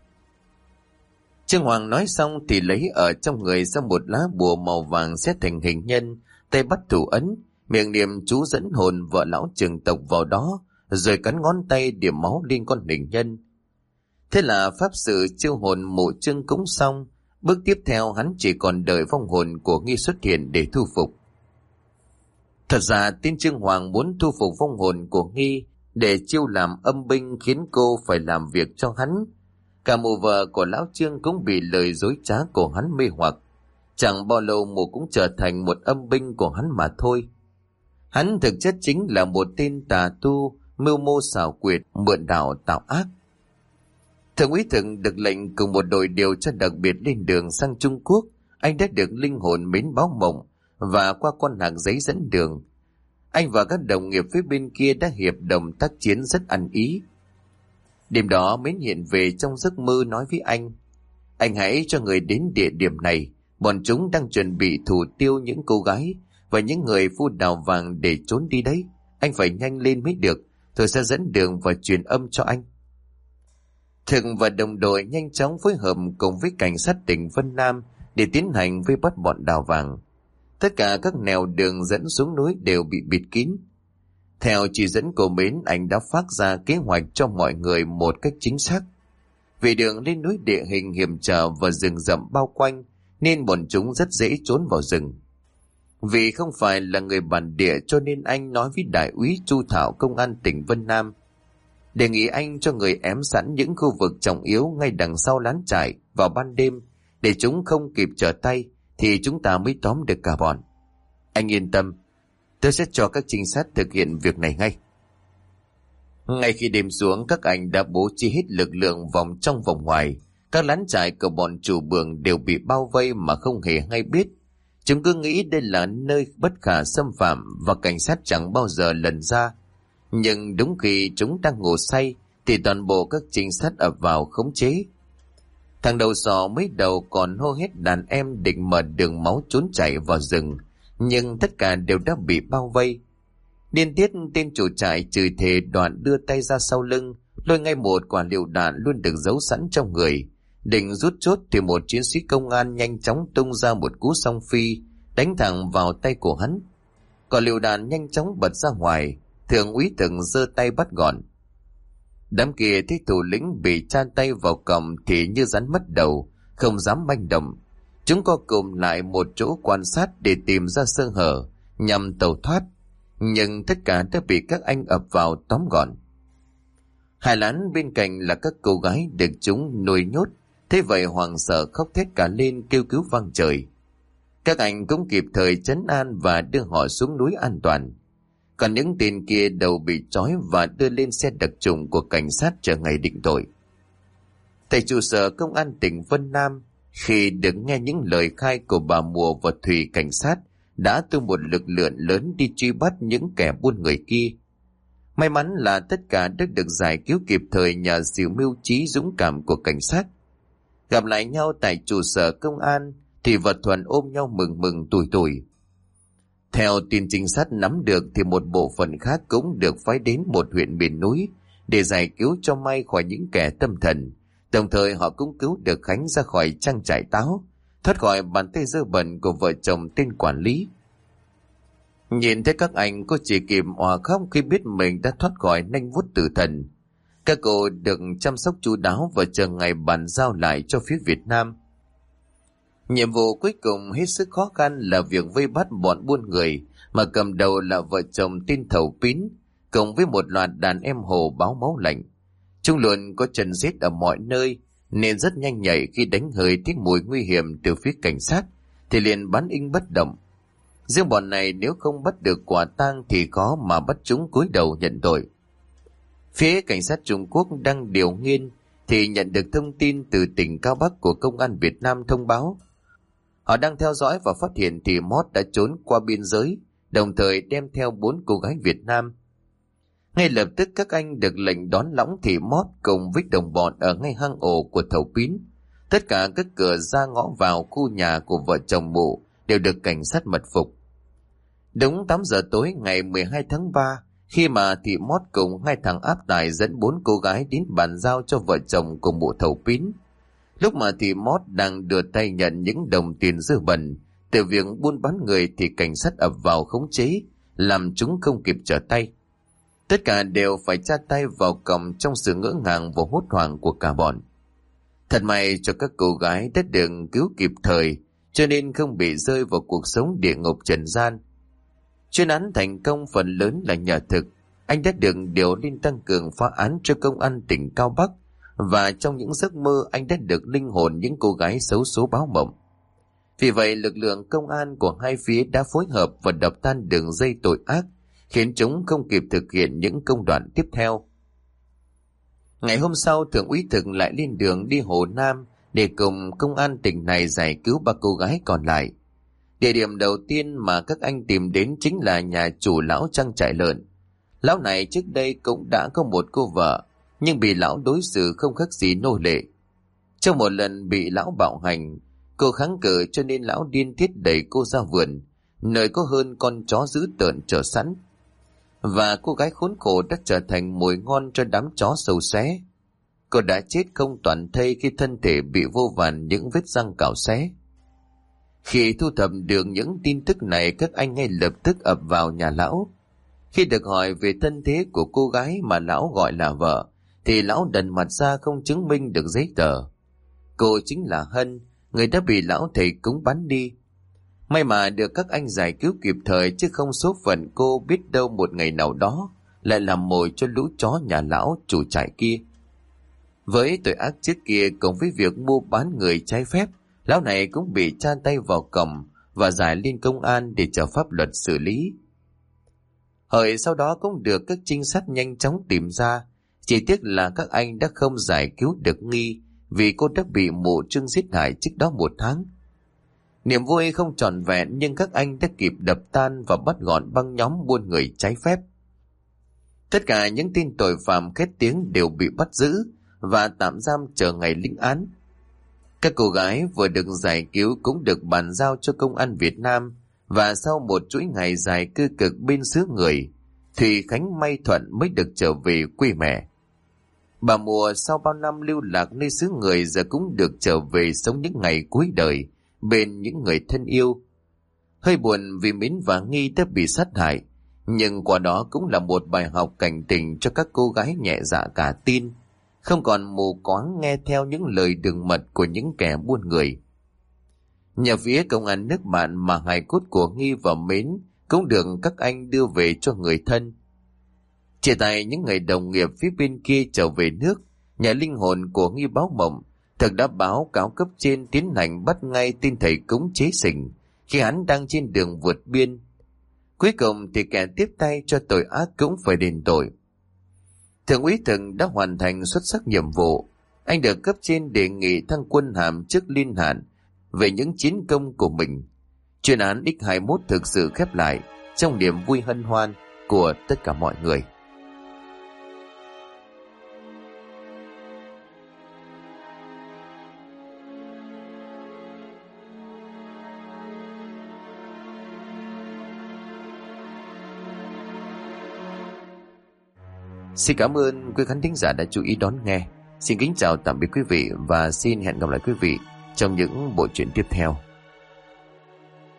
Trương Hoàng nói xong thì lấy ở trong người ra một lá bùa màu vàng xét thành hình nhân, tay bắt thủ ấn, miệng niệm chú dẫn hồn vợ lão trưởng tộc vào đó, rồi cắn ngón tay điểm máu lên con hình nhân. Thế là pháp sự chiêu hồn mộ Trương cũng xong. Bước tiếp theo hắn chỉ còn đợi vong hồn của Nghi xuất hiện để thu phục. Thật ra tên Trương Hoàng muốn thu phục vong hồn của Nghi để chiêu làm âm binh, khiến cô phải làm việc cho hắn. Cả mụ vợ của lão Trương cũng bị lời dối trá của hắn mê hoặc. Chẳng bao lâu mụ cũng trở thành một âm binh của hắn mà thôi. Hắn thực chất chính là một tên tà tu, mưu mô xảo quyệt, mượn đạo tạo ác. Thượng úy Thượng được lệnh cùng một đội điều tra đặc biệt lên đường sang Trung Quốc. Anh đã được linh hồn mến báo mộng và qua con hàng giấy dẫn đường. Anh và các đồng nghiệp phía bên kia đã hiệp đồng tác chiến rất ăn ý. Đêm đó Mến hiện về trong giấc mơ nói với anh: anh hãy cho người đến địa điểm này, bọn chúng đang chuẩn bị thủ tiêu những cô gái và những người phu đào vàng để trốn đi đấy. Anh phải nhanh lên mới được, tôi sẽ dẫn đường và truyền âm cho anh. Thực và đồng đội nhanh chóng phối hợp cùng với cảnh sát tỉnh Vân Nam để tiến hành vây bắt bọn đào vàng. Tất cả các nẻo đường dẫn xuống núi đều bị bịt kín. Theo chỉ dẫn của Mến, anh đã phát ra kế hoạch cho mọi người một cách chính xác. Vì đường lên núi địa hình hiểm trở và rừng rậm bao quanh, nên bọn chúng rất dễ trốn vào rừng. Vì không phải là người bản địa cho nên anh nói với đại úy Chu Thảo công an tỉnh Vân Nam, đề nghị anh cho người ém sẵn những khu vực trọng yếu ngay đằng sau lán trại vào ban đêm, để chúng không kịp trở tay thì chúng ta mới tóm được cả bọn. Anh yên tâm, tôi sẽ cho các trinh sát thực hiện việc này ngay. Ngay khi đêm xuống, các anh đã bố trí hết lực lượng vòng trong vòng ngoài. Các lán trại của bọn chủ bường đều bị bao vây mà không hề hay biết. Chúng cứ nghĩ đây là nơi bất khả xâm phạm và cảnh sát chẳng bao giờ lần ra. Nhưng đúng khi chúng đang ngủ say thì toàn bộ các trinh sát ập vào khống chế. Thằng đầu sò mới đầu còn hô hết đàn em định mở đường máu trốn chạy vào rừng, nhưng tất cả đều đã bị bao vây. Điên tiết tên chủ trại chửi thề đoạn đưa tay ra sau lưng, lôi ngay một quả lựu đạn luôn được giấu sẵn trong người. Định rút chốt thì một chiến sĩ công an nhanh chóng tung ra một cú song phi, đánh thẳng vào tay của hắn. Quả lựu đạn nhanh chóng bật ra ngoài, thượng úy Từng giơ tay bắt gọn. Đám kia thấy thủ lĩnh bị tra tay vào còng thì như rắn mất đầu, không dám manh động. Chúng co cụm lại một chỗ quan sát để tìm ra sơ hở nhằm tẩu thoát, nhưng tất cả đã bị các anh ập vào tóm gọn. Hai lán bên cạnh là các cô gái được chúng nuôi nhốt, thế vậy hoảng sợ khóc thét cả lên kêu cứu vang trời. Các anh cũng kịp thời trấn an và đưa họ xuống núi an toàn. Còn những tên kia đầu bị trói và đưa lên xe đặc trùng của cảnh sát chờ ngày định tội. Thầy trụ sở công an tỉnh Vân Nam khi được nghe những lời khai của bà Mùa và Thùy cảnh sát đã tung một lực lượng lớn đi truy bắt những kẻ buôn người kia. May mắn là tất cả đã được giải cứu kịp thời nhờ sự mưu trí dũng cảm của cảnh sát. Gặp lại nhau tại trụ sở công an thì vật Thuần ôm nhau mừng mừng tủi tủi. Theo tin trinh sát nắm được thì một bộ phận khác cũng được phái đến một huyện miền núi để giải cứu cho May khỏi những kẻ tâm thần. Đồng thời họ cũng cứu được Khánh ra khỏi trang trại táo, thoát khỏi bàn tay dơ bẩn của vợ chồng tên quản lý. Nhìn thấy các anh, cô chỉ kịp òa khóc khi biết mình đã thoát khỏi nanh vuốt tử thần. Các cô được chăm sóc chu đáo và chờ ngày bàn giao lại cho phía Việt Nam. Nhiệm vụ cuối cùng hết sức khó khăn là việc vây bắt bọn buôn người mà cầm đầu là vợ chồng tên Thầu Pín cùng với một loạt đàn em hồ báo máu lạnh. Chúng luôn có chân giết ở mọi nơi nên rất nhanh nhạy, khi đánh hơi thích mùi nguy hiểm từ phía cảnh sát thì liền bắn inh bất động. Riêng bọn này nếu không bắt được quả tang thì khó mà bắt chúng cúi đầu nhận tội. Phía cảnh sát Trung Quốc đang điều nghiên thì nhận được thông tin từ tỉnh Cao Bắc của công an Việt Nam thông báo họ đang theo dõi và phát hiện thì Mót đã trốn qua biên giới, đồng thời đem theo bốn cô gái Việt Nam. Ngay lập tức các anh được lệnh đón lõng thì Mót cùng với đồng bọn ở ngay hang ổ của Thầu Pín. Tất cả các cửa ra ngõ vào khu nhà của vợ chồng Mụ đều được cảnh sát mật phục. Đúng tám giờ tối ngày mười hai tháng ba, khi mà thị Mót cùng hai thằng áp tải dẫn bốn cô gái đến bàn giao cho vợ chồng của Mụ Thầu Pín. Lúc mà thị Mót đang đưa tay nhận những đồng tiền dơ bẩn từ việc buôn bán người thì cảnh sát ập vào khống chế, làm chúng không kịp trở tay. Tất cả đều phải tra tay vào còng trong sự ngỡ ngàng và hốt hoảng của cả bọn. Thật may cho các cô gái đã được cứu kịp thời, cho nên không bị rơi vào cuộc sống địa ngục trần gian. Chuyên án thành công phần lớn là nhờ thực. Anh đã được điều lên tăng cường phá án cho công an tỉnh Cao Bắc, và trong những giấc mơ anh đã được linh hồn những cô gái xấu số báo mộng. Vì vậy lực lượng công an của hai phía đã phối hợp và đập tan đường dây tội ác, khiến chúng không kịp thực hiện những công đoạn tiếp theo. Ngày hôm sau, thượng úy Thực lại lên đường đi Hồ Nam để cùng công an tỉnh này giải cứu ba cô gái còn lại. Địa điểm đầu tiên mà các anh tìm đến chính là nhà chủ lão trang trại lợn. Lão này trước đây cũng đã có một cô vợ, nhưng bị lão đối xử không khác gì nô lệ. Trong một lần bị lão bạo hành, cô kháng cự cho nên lão điên tiết đẩy cô ra vườn, nơi có hơn con chó dữ tợn chờ sẵn. Và cô gái khốn khổ đã trở thành mồi ngon cho đám chó sâu xé. Cô đã chết không toàn thây khi thân thể bị vô vàn những vết răng cào xé. Khi thu thập được những tin tức này, các anh ngay lập tức ập vào nhà lão. Khi được hỏi về thân thế của cô gái mà lão gọi là vợ, thì lão đần mặt ra không chứng minh được giấy tờ. Cô chính là Hân, người đã bị lão thầy cúng bắn đi. May mà được các anh giải cứu kịp thời, chứ không số phận cô biết đâu một ngày nào đó lại làm mồi cho lũ chó nhà lão chủ trại kia. Với tội ác trước kia cùng với việc mua bán người trái phép, lão này cũng bị tra tay vào cổng và giải lên công an để chờ pháp luật xử lý. Hợi sau đó cũng được các trinh sát nhanh chóng tìm ra, chỉ tiếc là các anh đã không giải cứu được Nghi vì cô đã bị mụ Trương giết hại trước đó một tháng. Niềm vui không trọn vẹn, nhưng các anh đã kịp đập tan và bắt gọn băng nhóm buôn người trái phép. Tất cả những tên tội phạm khét tiếng đều bị bắt giữ và tạm giam chờ ngày lĩnh án. Các cô gái vừa được giải cứu cũng được bàn giao cho công an Việt Nam, và sau một chuỗi ngày dài cơ cực bên xứ người, Thùy Khánh may thuận mới được trở về quê mẹ. Bà Mùa sau bao năm lưu lạc nơi xứ người giờ cũng được trở về sống những ngày cuối đời bên những người thân yêu. Hơi buồn vì Mến và Nghi đã bị sát hại, nhưng qua đó cũng là một bài học cảnh tỉnh cho các cô gái nhẹ dạ cả tin, không còn mù quáng nghe theo những lời đường mật của những kẻ buôn người. Nhà phía công an nước bạn mà hài cốt của Nghi và Mến cũng được các anh đưa về cho người thân. Chia tay những người đồng nghiệp phía bên kia trở về nước, nhà linh hồn của Nghi báo mộng thực đã báo cáo cấp trên tiến hành bắt ngay tên thầy cúng chế sình khi hắn đang trên đường vượt biên. Cuối cùng thì kẻ tiếp tay cho tội ác cũng phải đền tội. Thượng úy Thừng đã hoàn thành xuất sắc nhiệm vụ. Anh được cấp trên đề nghị thăng quân hàm chức liên hạn về những chiến công của mình. Chuyên án X hai mốt thực sự khép lại trong niềm vui hân hoan của tất cả mọi người. Xin cảm ơn quý khán thính giả đã chú ý đón nghe. Xin kính chào tạm biệt quý vị và xin hẹn gặp lại quý vị trong những bộ truyện tiếp theo.